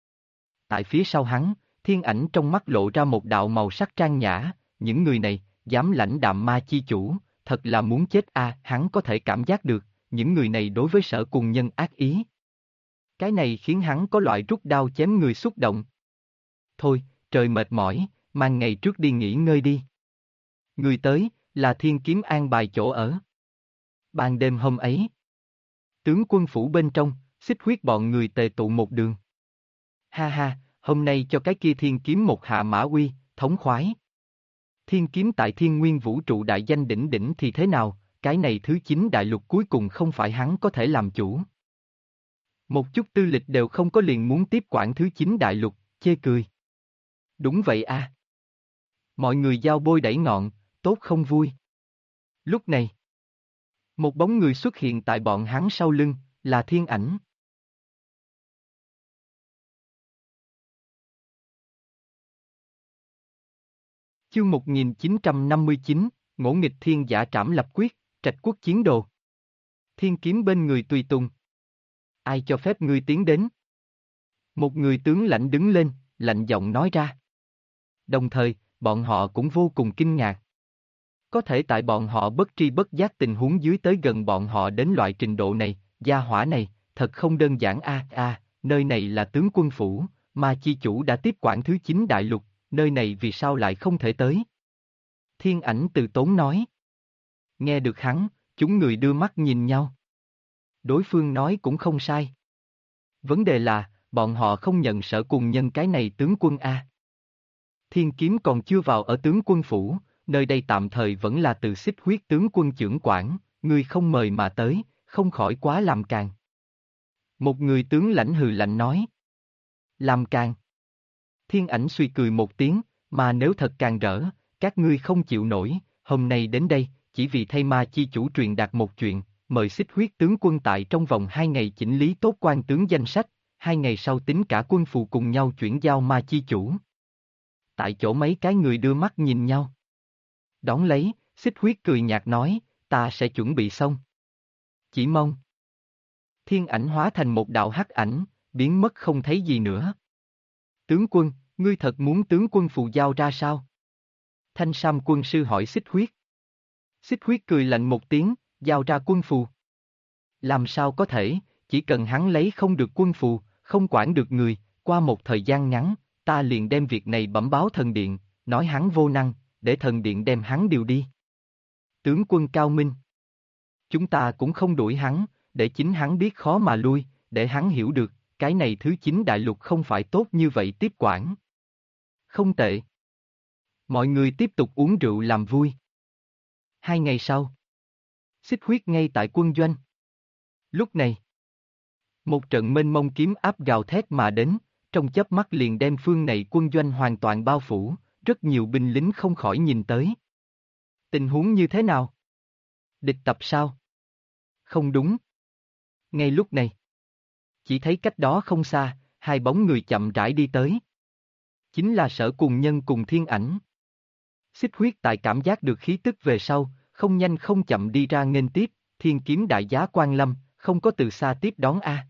Tại phía sau hắn, Thiên Ảnh trong mắt lộ ra một đạo màu sắc trang nhã, những người này, dám lãnh đạm ma chi chủ, thật là muốn chết a, hắn có thể cảm giác được, những người này đối với Sở Cùng Nhân ác ý. Cái này khiến hắn có loại rút đao chém người xúc động. Thôi, trời mệt mỏi, mang ngày trước đi nghỉ ngơi đi. Người tới, là Thiên Kiếm an bài chỗ ở. Ban đêm hôm ấy, tướng quân phủ bên trong, Xích Huyết bọn người tề tụ một đường. Ha ha, hôm nay cho cái kia Thiên Kiếm một hạ mã uy, thống khoái. Thiên Kiếm tại Thiên Nguyên vũ trụ đại danh đỉnh đỉnh thì thế nào, cái này thứ 9 đại lục cuối cùng không phải hắn có thể làm chủ. Một chút tư lịch đều không có liền muốn tiếp quản thứ 9 đại lục, chê cười. Đúng vậy a. Mọi người giao bôi đẩy ngọn, tốt không vui. Lúc này, một bóng người xuất hiện tại bọn hắn sau lưng, là Thiên Ảnh. Chương 1959, Ngỗ nghịch thiên giả trảm lập quyết, Trạch quốc chiến đồ. Thiên Kiếm bên người tùy tùng. Ai cho phép ngươi tiến đến? Một người tướng lãnh đứng lên, lạnh giọng nói ra. Đồng thời, bọn họ cũng vô cùng kinh ngạc. Có thể tại bọn họ bất tri bất giác tình huống dưới tới gần bọn họ đến loại trình độ này, gia hỏa này, thật không đơn giản a, nơi này là tướng quân phủ, mà chi chủ đã tiếp quản thứ 9 đại lục, nơi này vì sao lại không thể tới? Thiên Ảnh từ tốn nói. Nghe được hắn, chúng người đưa mắt nhìn nhau. Đối phương nói cũng không sai. Vấn đề là, bọn họ không nhận Sở Cùng Nhân cái này tướng quân a. Thiên Kiếm còn chưa vào ở tướng quân phủ, nơi đây tạm thời vẫn là từ Xích Huyết tướng quân chưởng quản, ngươi không mời mà tới, không khỏi quá làm càng. Một người tướng lãnh hừ lạnh nói. Làm càng. Thiên Ảnh suy cười một tiếng, mà nếu thật càng rỡ, các ngươi không chịu nổi, hôm nay đến đây, chỉ vì thay ma chi chủ truyền đạt một chuyện, mời xích huyết tướng quân tại trong vòng 2 ngày chỉnh lý tốt quan tướng danh sách, 2 ngày sau tính cả quân phù cùng nhau chuyển giao ma chi chủ. Tại chỗ mấy cái người đưa mắt nhìn nhau. Đón lấy, xích huyết cười nhạt nói, ta sẽ chuẩn bị xong. Chỉ mong. Thiên Ảnh hóa thành một đạo hắc ảnh, biến mất không thấy gì nữa. Tướng quân, ngươi thật muốn tướng quân phù giao ra sao? Thanh Sam quân sư hỏi xích huyết. Xích huyết cười lạnh một tiếng, giao ra quân phù. Làm sao có thể, chỉ cần hắn lấy không được quân phù, không quản được người, qua một thời gian ngắn, ta liền đem việc này bẩm báo thần điện, nói hắn vô năng, để thần điện đem hắn điều đi. Tướng quân cao minh. Chúng ta cũng không đuổi hắn, để chính hắn biết khó mà lui, để hắn hiểu được, cái này thứ 9 đại lục không phải tốt như vậy tiếp quản. Không tệ. Mọi người tiếp tục uống rượu làm vui. 2 ngày sau, xích huyết ngay tại quân doanh. Lúc này, một trận mênh mông kiếm áp gào thét mà đến, trong chớp mắt liền đem phương này quân doanh hoàn toàn bao phủ, rất nhiều binh lính không khỏi nhìn tới. Tình huống như thế nào? Địch tập sao? Không đúng. Ngay lúc này, chỉ thấy cách đó không xa, hai bóng người chậm rãi đi tới. Chính là Sở Cùng Nhân cùng Thiên Ảnh. Xích huyết tại cảm giác được khí tức về sau, không nhanh không chậm đi ra nghênh tiếp, thiên kiếm đại giá Quan Lâm, không có từ xa tiếp đón a.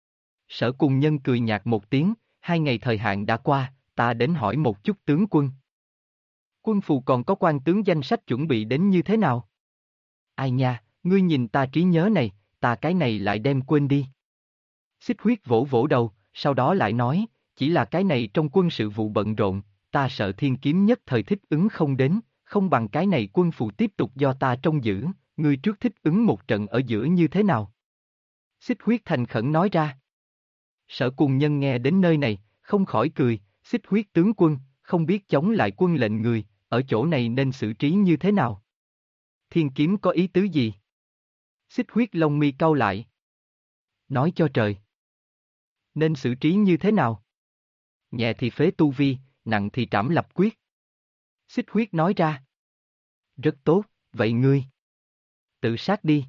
Sở Cùng Nhân cười nhạt một tiếng, 2 ngày thời hạn đã qua, ta đến hỏi một chút tướng quân. Quân phù còn có quan tướng danh sách chuẩn bị đến như thế nào? Ai nha, ngươi nhìn ta trí nhớ này, ta cái này lại đem quên đi. Xích huyết vỗ vỗ đầu, sau đó lại nói, chỉ là cái này trong quân sự vụ bận rộn, ta sợ thiên kiếm nhất thời thích ứng không đến, không bằng cái này quân phù tiếp tục do ta trông giữ, ngươi trước thích ứng một trận ở giữa như thế nào? Xích huyết thành khẩn nói ra. Sở Cùng Nhân nghe đến nơi này, không khỏi cười, xích huyết tướng quân, không biết chống lại quân lệnh người, ở chỗ này nên xử trí như thế nào? Thiên kiếm có ý tứ gì? Xích huyết lông mi cau lại. Nói cho trời. Nên xử trí như thế nào? Nhẹ thì phế tu vi, nặng thì trảm lập quyết. Xích huyết nói ra. Rất tốt, vậy ngươi. Tự sát đi.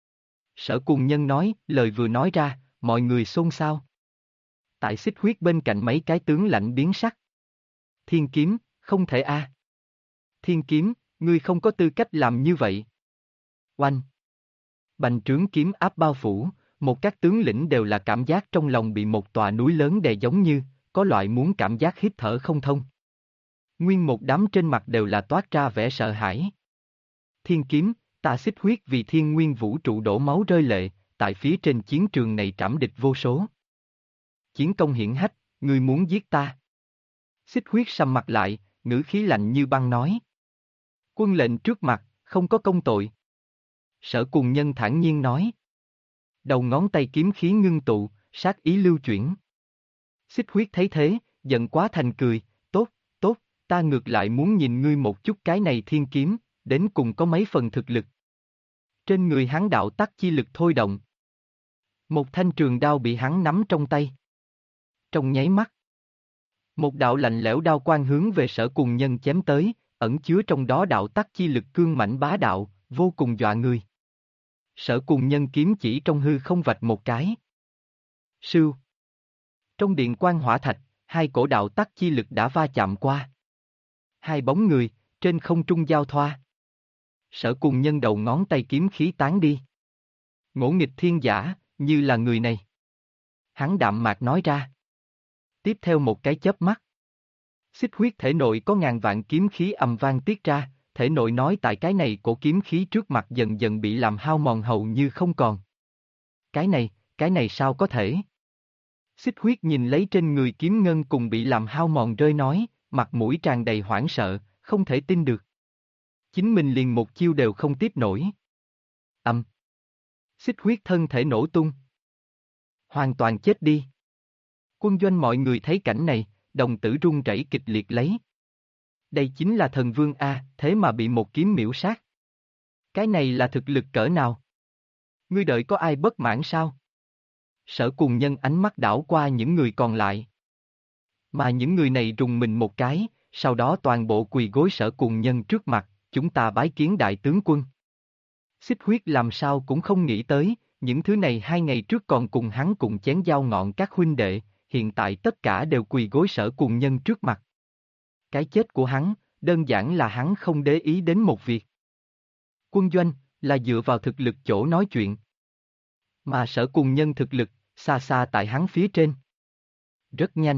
Sở Cùng Nhân nói, lời vừa nói ra, mọi người xôn xao. Tại xích huyết bên cạnh mấy cái tướng lạnh biến sắc. Thiên kiếm, không thể a. Thiên kiếm, ngươi không có tư cách làm như vậy. Oanh. Bành trướng kiếm áp bao phủ, một các tướng lĩnh đều là cảm giác trong lòng bị một tòa núi lớn đè giống như, có loại muốn cảm giác hít thở không thông. Nguyên một đám trên mặt đều là toát ra vẻ sợ hãi. Thiên kiếm, ta xích huyết vì thiên nguyên vũ trụ đổ máu rơi lệ, tại phía trên chiến trường này trảm địch vô số. Chiến công hiển hách, ngươi muốn giết ta. Xích huyết sầm mặt lại, ngữ khí lạnh như băng nói. Quân lệnh trước mặt, không có công tội. Sở Cùng Nhân thản nhiên nói. Đầu ngón tay kiếm khí ngưng tụ, sát ý lưu chuyển. Xích huyết thấy thế, giận quá thành cười, tốt, tốt, ta ngược lại muốn nhìn ngươi một chút cái này thiên kiếm, đến cùng có mấy phần thực lực. Trên người hắn đạo tắc chi lực thôi động. Một thanh trường đao bị hắn nắm trong tay. Trong nháy mắt, một đạo lạnh lẽo đao quang hướng về Sở Cùng Nhân chém tới, ẩn chứa trong đó đạo tắc chi lực cương mãnh bá đạo, vô cùng dọa người. Sở Cùng Nhân kiếm chỉ trong hư không vạch một cái. Sưu. Trong điện quan hỏa thạch, hai cổ đạo tắc chi lực đã va chạm qua. Hai bóng người, trên không trung giao thoa. Sở Cùng Nhân đầu ngón tay kiếm khí tán đi. Ngỗ nghịch thiên giả, như là người này. Hắn đạm mạc nói ra. Tiếp theo một cái chớp mắt. Xích huyết thể nội có ngàn vạn kiếm khí ầm vang tiết ra, thể nội nói tại cái này cổ kiếm khí trước mặt dần dần bị làm hao mòn hầu như không còn. Cái này sao có thể? Xích huyết nhìn lấy trên người kiếm ngân cùng bị làm hao mòn rơi nói, mặt mũi tràn đầy hoảng sợ, không thể tin được. Chính mình liền một chiêu đều không tiếp nổi. Xích huyết thân thể nổ tung. Hoàn toàn chết đi. Quân doanh mọi người thấy cảnh này, đồng tử run rẩy kịch liệt lấy. Đây chính là thần vương A, thế mà bị một kiếm miễu sát. Cái này là thực lực cỡ nào? Ngươi đợi có ai bất mãn sao? Sở Cùng Nhân ánh mắt đảo qua những người còn lại. Mà những người này rùng mình một cái, sau đó toàn bộ quỳ gối Sở Cùng Nhân trước mặt, chúng ta bái kiến đại tướng quân. Xích Huyết làm sao cũng không nghĩ tới, những thứ này 2 ngày trước còn cùng hắn cùng chén dao ngọn các huynh đệ, hiện tại tất cả đều quỳ gối Sở Cùng Nhân trước mặt. Cái chết của hắn, đơn giản là hắn không để ý đến một việc. Quân doanh, là dựa vào thực lực chỗ nói chuyện. Mà Sở Cùng Nhân thực lực, xa xa tại hắn phía trên. Rất nhanh.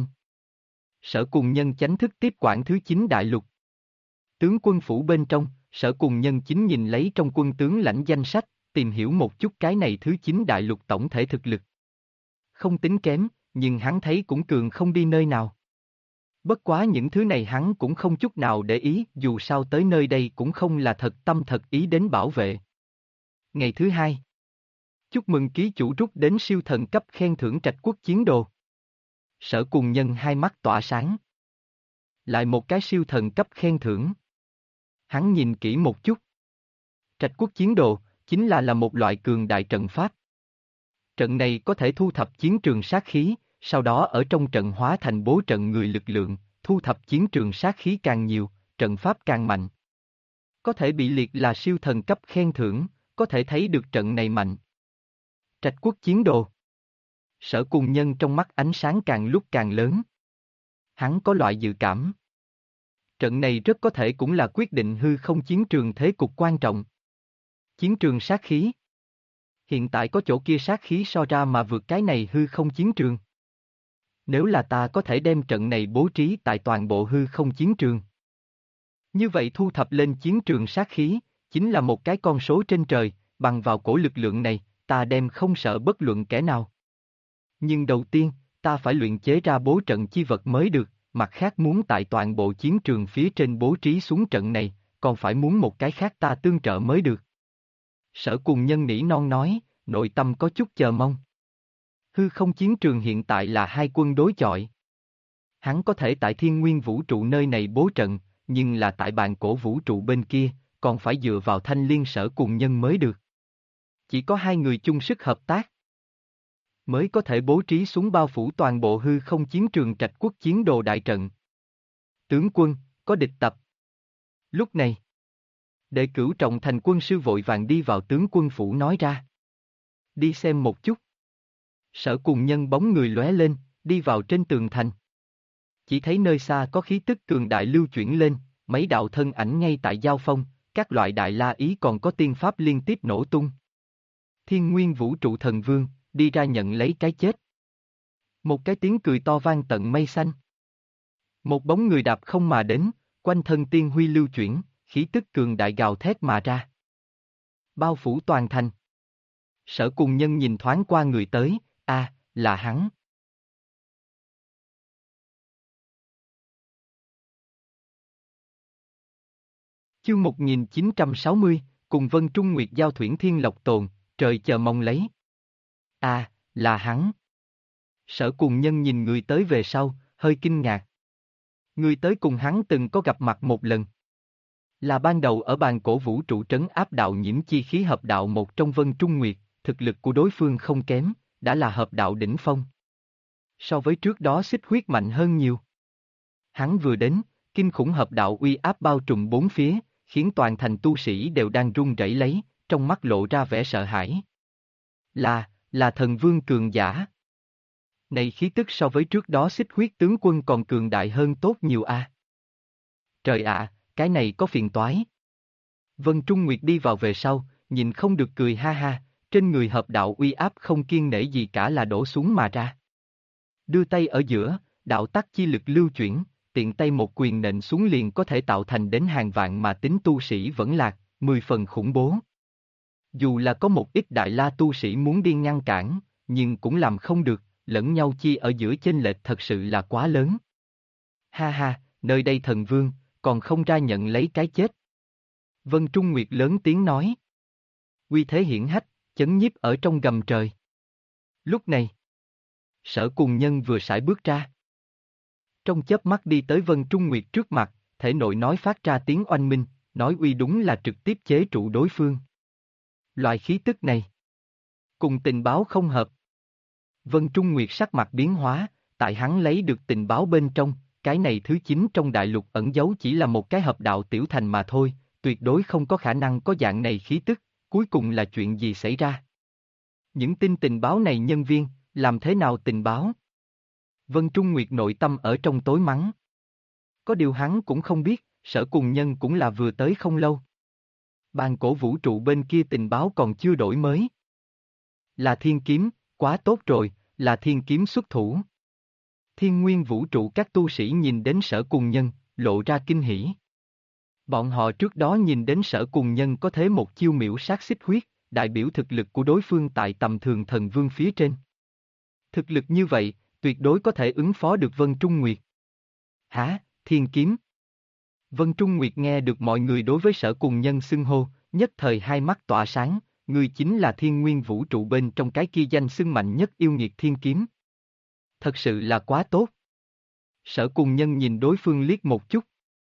Sở Cùng Nhân chánh thức tiếp quản thứ 9 đại lục. Tướng quân phủ bên trong, Sở Cùng Nhân chính nhìn lấy trong quân tướng lãnh danh sách, tìm hiểu một chút cái này thứ 9 đại lục tổng thể thực lực. Không tính kém, nhưng hắn thấy cũng cường không đi nơi nào. Bất quá những thứ này hắn cũng không chút nào để ý, dù sao tới nơi đây cũng không là thật tâm thật ý đến bảo vệ. Ngày thứ 2. Chúc mừng ký chủ rút đến siêu thần cấp khen thưởng Trạch Quốc chiến đồ. Sở Cùng Nhân hai mắt tỏa sáng. Lại một cái siêu thần cấp khen thưởng. Hắn nhìn kỹ một chút. Trạch Quốc chiến đồ, chính là một loại cường đại trận pháp. Trận này có thể thu thập chiến trường sát khí, sau đó ở trong trận hóa thành bố trận người lực lượng, thu thập chiến trường sát khí càng nhiều, trận pháp càng mạnh. Có thể bị liệt là siêu thần cấp khen thưởng, có thể thấy được trận này mạnh. Trạch Quốc chiến đồ. Sở Cùng Nhân trong mắt ánh sáng càng lúc càng lớn. Hắn có loại dự cảm. Trận này rất có thể cũng là quyết định hư không chiến trường thế cục quan trọng. Chiến trường sát khí. Hiện tại có chỗ kia sát khí so ra mà vượt cái này hư không chiến trường. Nếu là ta có thể đem trận này bố trí tại toàn bộ hư không chiến trường. Như vậy thu thập lên chiến trường sát khí, chính là một cái con số trên trời, bằng vào cổ lực lượng này, ta đem không sợ bất luận kẻ nào. Nhưng đầu tiên, ta phải luyện chế ra bố trận chi vật mới được, mặt khác muốn tại toàn bộ chiến trường phía trên bố trí xuống trận này, còn phải muốn một cái khác ta tương trợ mới được. Sở Cùng Nhân nỉ non nói, nội tâm có chút chờ mong. Hư không chiến trường hiện tại là hai quân đối chọi. Hắn có thể tại thiên nguyên vũ trụ nơi này bố trận, nhưng là tại bàn cổ vũ trụ bên kia, còn phải dựa vào Thanh Liên Sở Cùng Nhân mới được. Chỉ có hai người chung sức hợp tác, mới có thể bố trí xuống bao phủ toàn bộ hư không chiến trường Trạch Quốc chiến đồ đại trận. Tướng quân, có địch tập. Lúc này, Đệ Cửu Trọng Thành quân sư vội vàng đi vào tướng quân phủ nói ra. Đi xem một chút. Sở Cùng Nhân bóng người lóe lên, đi vào trên tường thành. Chỉ thấy nơi xa có khí tức cường đại lưu chuyển lên, mấy đạo thân ảnh ngay tại giao phong, các loại đại la ý còn có tiên pháp liên tiếp nổ tung. Thiên Nguyên Vũ Trụ Thần Vương, đi ra nhận lấy cái chết. Một cái tiếng cười to vang tận mây xanh. Một bóng người đạp không mà đến, quanh thân tiên huy lưu chuyển, khí tức cường đại gào thét mà ra. Bao phủ toàn thành. Sở Cùng Nhân nhìn thoáng qua người tới, là hắn. Chương 1960, cùng Vân Trung Nguyệt giao Thuyển Thiên Lộc Tồn, trời chờ mong lấy. Là hắn. Sở Cùng Nhân nhìn người tới về sau, hơi kinh ngạc. Người tới cùng hắn từng có gặp mặt một lần. Là ban đầu ở bàn cổ vũ trụ trấn áp đạo nhiễm chi khí hợp đạo một trong Vân Trung Nguyệt, thực lực của đối phương không kém, đã là hợp đạo đỉnh phong. So với trước đó Xích Huyết mạnh hơn nhiều. Hắn vừa đến, kinh khủng hợp đạo uy áp bao trùm bốn phía, khiến toàn thành tu sĩ đều đang run rẩy lấy, trong mắt lộ ra vẻ sợ hãi. Là thần vương cường giả. Này khí tức so với trước đó Xích Huyết tướng quân còn cường đại hơn tốt nhiều a. Trời ạ, cái này có phiền toái. Vân Trung Nguyệt đi vào về sau, nhìn không được cười ha ha, trên người hợp đạo uy áp không kiêng nể gì cả là đổ xuống mà ra. Đưa tay ở giữa, đạo tắc chi lực lưu chuyển, tiện tay một quyền nện xuống liền có thể tạo thành đến hàng vạn mà tính tu sĩ vẫn lạc, 10 phần khủng bố. Dù là có một ít đại la tu sĩ muốn đi ngăn cản, nhưng cũng làm không được, lẫn nhau chi ở giữa chênh lệch thật sự là quá lớn. Ha ha, nơi đây thần vương, còn không ra nhận lấy cái chết. Vân Trung Nguyệt lớn tiếng nói. Uy thế hiển hách, chấn nhiếp ở trong gầm trời. Lúc này, Sở Cùng Nhân vừa sải bước ra. Trong chớp mắt đi tới Vân Trung Nguyệt trước mặt, thể nội nói phát ra tiếng oanh minh, nói uy đúng là trực tiếp chế trụ đối phương. Loại khí tức này, cùng tình báo không hợp. Vân Trung Nguyệt sắc mặt biến hóa, tại hắn lấy được tình báo bên trong, cái này thứ 9 trong đại lục ẩn giấu chỉ là một cái hợp đạo tiểu thành mà thôi, tuyệt đối không có khả năng có dạng này khí tức, cuối cùng là chuyện gì xảy ra? Những tin tình báo này nhân viên, làm thế nào tình báo? Vân Trung Nguyệt nội tâm ở trong tối mắng. Có điều hắn cũng không biết, Sở Cùng Nhân cũng là vừa tới không lâu. Bàn cổ vũ trụ bên kia tình báo còn chưa đổi mới. Là thiên kiếm, quá tốt rồi, là thiên kiếm xuất thủ. Thiên nguyên vũ trụ các tu sĩ nhìn đến Sở Cùng Nhân, lộ ra kinh hỉ. Bọn họ trước đó nhìn đến Sở Cùng Nhân có thế một chiêu miễu sát xích huyết, đại biểu thực lực của đối phương tại tầm thường thần vương phía trên. Thực lực như vậy, tuyệt đối có thể ứng phó được Vân Trung Nguyệt. Hả, thiên kiếm? Vân Trung Nguyệt nghe được mọi người đối với Sở Cùng Nhân xưng hô, nhất thời hai mắt tỏa sáng, người chính là thiên nguyên vũ trụ bên trong cái kia danh xưng mạnh nhất yêu nghiệt thiên kiếm. Thật sự là quá tốt. Sở Cùng Nhân nhìn đối phương liếc một chút.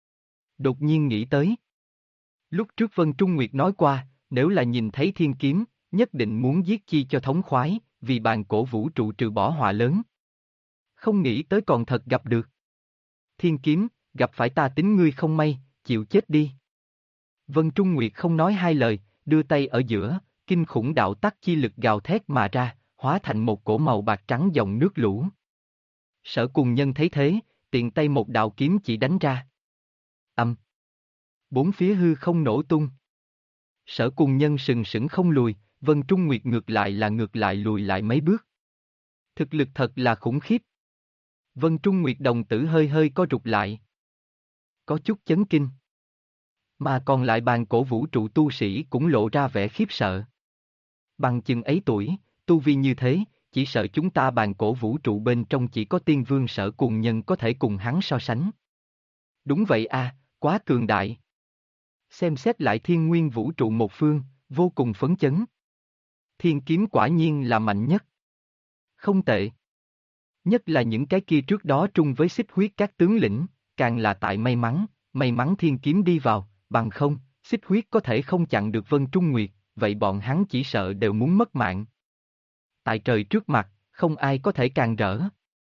Đột nhiên nghĩ tới. Lúc trước Vân Trung Nguyệt nói qua, nếu là nhìn thấy thiên kiếm, nhất định muốn giết chi cho thống khoái, vì bàn cổ vũ trụ trừ bỏ họa lớn. Không nghĩ tới còn thật gặp được. Thiên kiếm, gặp phải ta tính ngươi không may, chịu chết đi. Vân Trung Nguyệt không nói hai lời, đưa tay ở giữa, kinh khủng đạo tắc chi lực gào thét mà ra, hóa thành một cổ màu bạc trắng dòng nước lũ. Sở Cùng Nhân thấy thế, tiện tay một đạo kiếm chỉ đánh ra. Âm. Bốn phía hư không nổ tung. Sở Cùng Nhân sừng sững không lùi, Vân Trung Nguyệt ngược lại lùi lại mấy bước. Thực lực thật là khủng khiếp. Vân Trung Nguyệt đồng tử hơi hơi co rụt lại. Có chút chấn kinh. Mà còn lại bàn cổ vũ trụ tu sĩ cũng lộ ra vẻ khiếp sợ. Bằng chừng ấy tuổi, tu vi như thế, chỉ sợ chúng ta bàn cổ vũ trụ bên trong chỉ có tiên vương Sở Cùng Nhân có thể cùng hắn so sánh. Đúng vậy à, quá cường đại. Xem xét lại thiên nguyên vũ trụ một phương, vô cùng phấn chấn. Thiên kiếm quả nhiên là mạnh nhất. Không tệ. Nhất là những cái kia trước đó trung với xích huyết các tướng lĩnh, càng là tại may mắn thiên kiếm đi vào, bằng không, xích huyết có thể không chặn được Vân Trung Nguyệt, vậy bọn hắn chỉ sợ đều muốn mất mạng. Tại trời trước mặt, không ai có thể càng rỡ.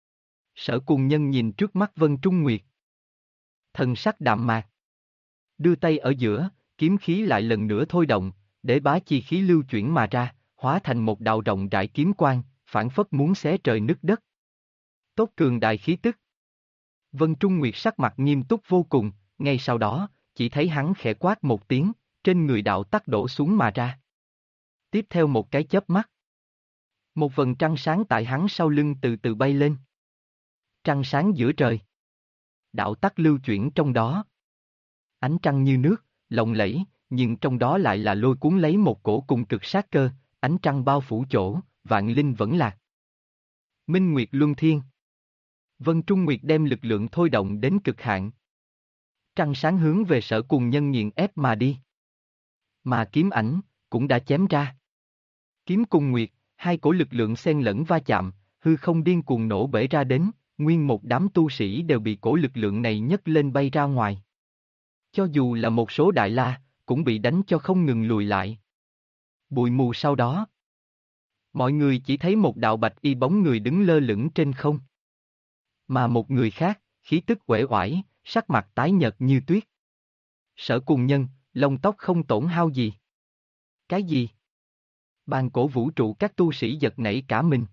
Sở Cùng Nhân nhìn trước mắt Vân Trung Nguyệt. Thần sắc đạm mạc. Đưa tay ở giữa, kiếm khí lại lần nữa thôi động, để bá chi khí lưu chuyển mà ra, hóa thành một đạo rộng rãi kiếm quang, phảng phất muốn xé trời nứt đất. Tốt cường đại khí tức. Vân Trung Nguyệt sắc mặt nghiêm túc vô cùng, ngay sau đó, chỉ thấy hắn khẽ quát một tiếng, trên người đạo tắc đổ xuống mà ra. Tiếp theo một cái chớp mắt. Một vầng trăng sáng tại hắn sau lưng từ từ bay lên. Trăng sáng giữa trời. Đạo tắc lưu chuyển trong đó. Ánh trăng như nước, lộng lẫy, nhưng trong đó lại là lôi cuốn lấy một cổ cùng cực sát cơ, ánh trăng bao phủ chỗ, vạn linh vẫn lạc. Minh Nguyệt Luân Thiên. Vân Trung Nguyệt đem lực lượng thôi động đến cực hạn. Trăng sáng hướng về Sở Cùng Nhân nghiền ép mà đi. Mà kiếm ảnh, cũng đã chém ra. Kiếm cùng Nguyệt, hai cổ lực lượng xen lẫn va chạm, hư không điên cuồng nổ bể ra đến, nguyên một đám tu sĩ đều bị cổ lực lượng này nhấc lên bay ra ngoài. Cho dù là một số đại la, cũng bị đánh cho không ngừng lùi lại. Bụi mù sau đó. Mọi người chỉ thấy một đạo bạch y bóng người đứng lơ lửng trên không. Mà một người khác, khí tức uể oải, sắc mặt tái nhợt như tuyết. Sở Cùng Nhân, lông tóc không tổn hao gì. Cái gì? Bàn cổ vũ trụ các tu sĩ giật nảy cả mình.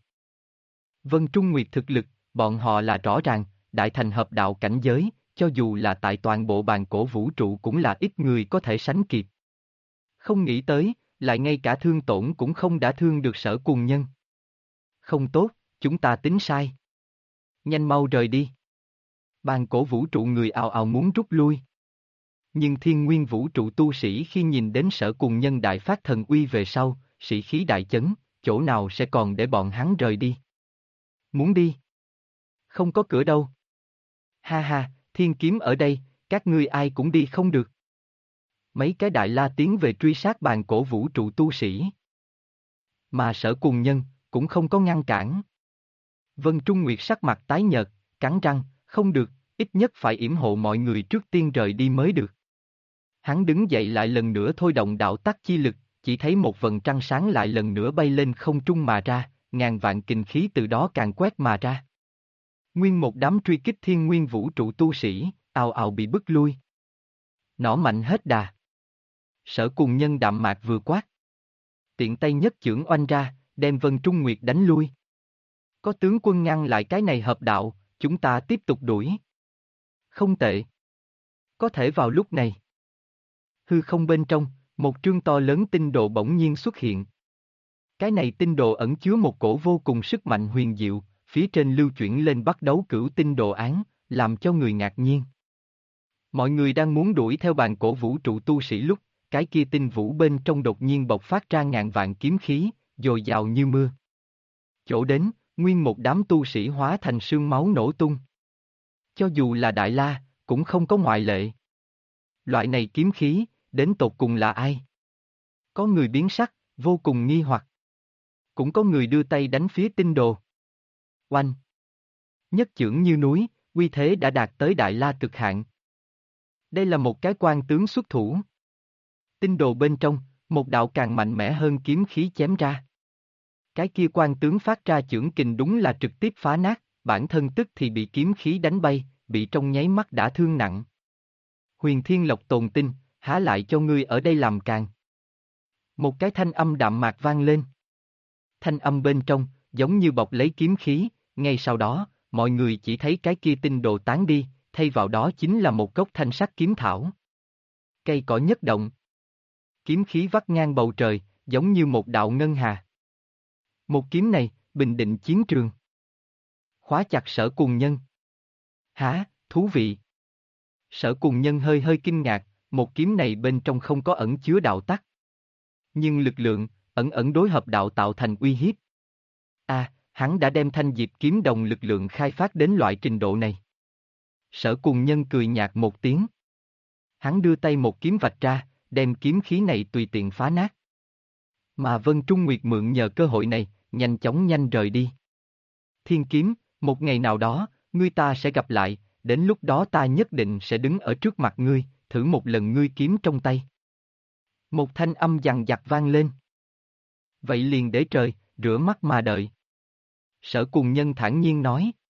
Vân Trung Nguyệt thực lực, bọn họ là rõ ràng, đại thành hợp đạo cảnh giới, cho dù là tại toàn bộ bàn cổ vũ trụ cũng là ít người có thể sánh kịp. Không nghĩ tới, lại ngay cả thương tổn cũng không đã thương được Sở Cùng Nhân. Không tốt, chúng ta tính sai. Nhanh mau rời đi. Bàn cổ vũ trụ người ào ào muốn rút lui. Nhưng thiên nguyên vũ trụ tu sĩ khi nhìn đến Sở Cùng Nhân đại phát thần uy về sau, sĩ khí đại chấn, chỗ nào sẽ còn để bọn hắn rời đi. Muốn đi? Không có cửa đâu. Ha ha, thiên kiếm ở đây, các ngươi ai cũng đi không được. Mấy cái đại la tiến về truy sát bàn cổ vũ trụ tu sĩ. Mà Sở Cùng Nhân, cũng không có ngăn cản. Vân Trung Nguyệt sắc mặt tái nhợt, cắn răng, không được, ít nhất phải yểm hộ mọi người trước tiên rời đi mới được. Hắn đứng dậy lại lần nữa thôi động đạo tắc chi lực, chỉ thấy một vầng trăng sáng lại lần nữa bay lên không trung mà ra, ngàn vạn kình khí từ đó càng quét mà ra. Nguyên một đám truy kích thiên nguyên vũ trụ tu sĩ, ào ào bị bức lui. Nỏ mạnh hết đà. Sở Cùng Nhân đạm mạc vừa quát. Tiện tay nhất chưởng oanh ra, đem Vân Trung Nguyệt đánh lui. Có tướng quân ngăn lại cái này hợp đạo, chúng ta tiếp tục đuổi. Không tệ. Có thể vào lúc này. Hư không bên trong, một trương to lớn tinh đồ bỗng nhiên xuất hiện. Cái này tinh đồ ẩn chứa một cổ vô cùng sức mạnh huyền diệu, phía trên lưu chuyển lên bắt đấu cửu tinh đồ án, làm cho người ngạc nhiên. Mọi người đang muốn đuổi theo bàn cổ vũ trụ tu sĩ lúc, cái kia tinh vũ bên trong đột nhiên bộc phát ra ngàn vạn kiếm khí, dồi dào như mưa. Chỗ đến, nguyên một đám tu sĩ hóa thành sương máu nổ tung. Cho dù là Đại La, cũng không có ngoại lệ. Loại này kiếm khí, đến tột cùng là ai? Có người biến sắc, vô cùng nghi hoặc. Cũng có người đưa tay đánh phía tinh đồ. Oanh! Nhất chưởng như núi, uy thế đã đạt tới Đại La cực hạn. Đây là một cái quan tướng xuất thủ. Tinh đồ bên trong, một đạo càng mạnh mẽ hơn kiếm khí chém ra. Cái kia quan tướng phát ra chưởng kình đúng là trực tiếp phá nát, bản thân tức thì bị kiếm khí đánh bay, bị trong nháy mắt đã thương nặng. Huyền Thiên Lộc Tồn Tinh, há lại cho ngươi ở đây làm càng. Một cái thanh âm đạm mạc vang lên. Thanh âm bên trong, giống như bọc lấy kiếm khí, ngay sau đó, mọi người chỉ thấy cái kia tinh đồ tán đi, thay vào đó chính là một gốc thanh sắc kiếm thảo. Cây cỏ nhất động. Kiếm khí vắt ngang bầu trời, giống như một đạo ngân hà. Một kiếm này, bình định chiến trường. Khóa chặt Sở Cùng Nhân. Hả, thú vị. Sở Cùng Nhân hơi hơi kinh ngạc, một kiếm này bên trong không có ẩn chứa đạo tắc. Nhưng lực lượng, ẩn ẩn đối hợp đạo tạo thành uy hiếp. Hắn đã đem thanh diệp kiếm đồng lực lượng khai phát đến loại trình độ này. Sở Cùng Nhân cười nhạt một tiếng. Hắn đưa tay một kiếm vạch ra, đem kiếm khí này tùy tiện phá nát. Mà Vân Trung Nguyệt mượn nhờ cơ hội này, nhanh rời đi. Thiên kiếm, một ngày nào đó, ngươi ta sẽ gặp lại, đến lúc đó ta nhất định sẽ đứng ở trước mặt ngươi, thử một lần ngươi kiếm trong tay. Một thanh âm dằng dặc vang lên. Vậy liền để trời, rửa mắt mà đợi. Sở Cùng Nhân thản nhiên nói.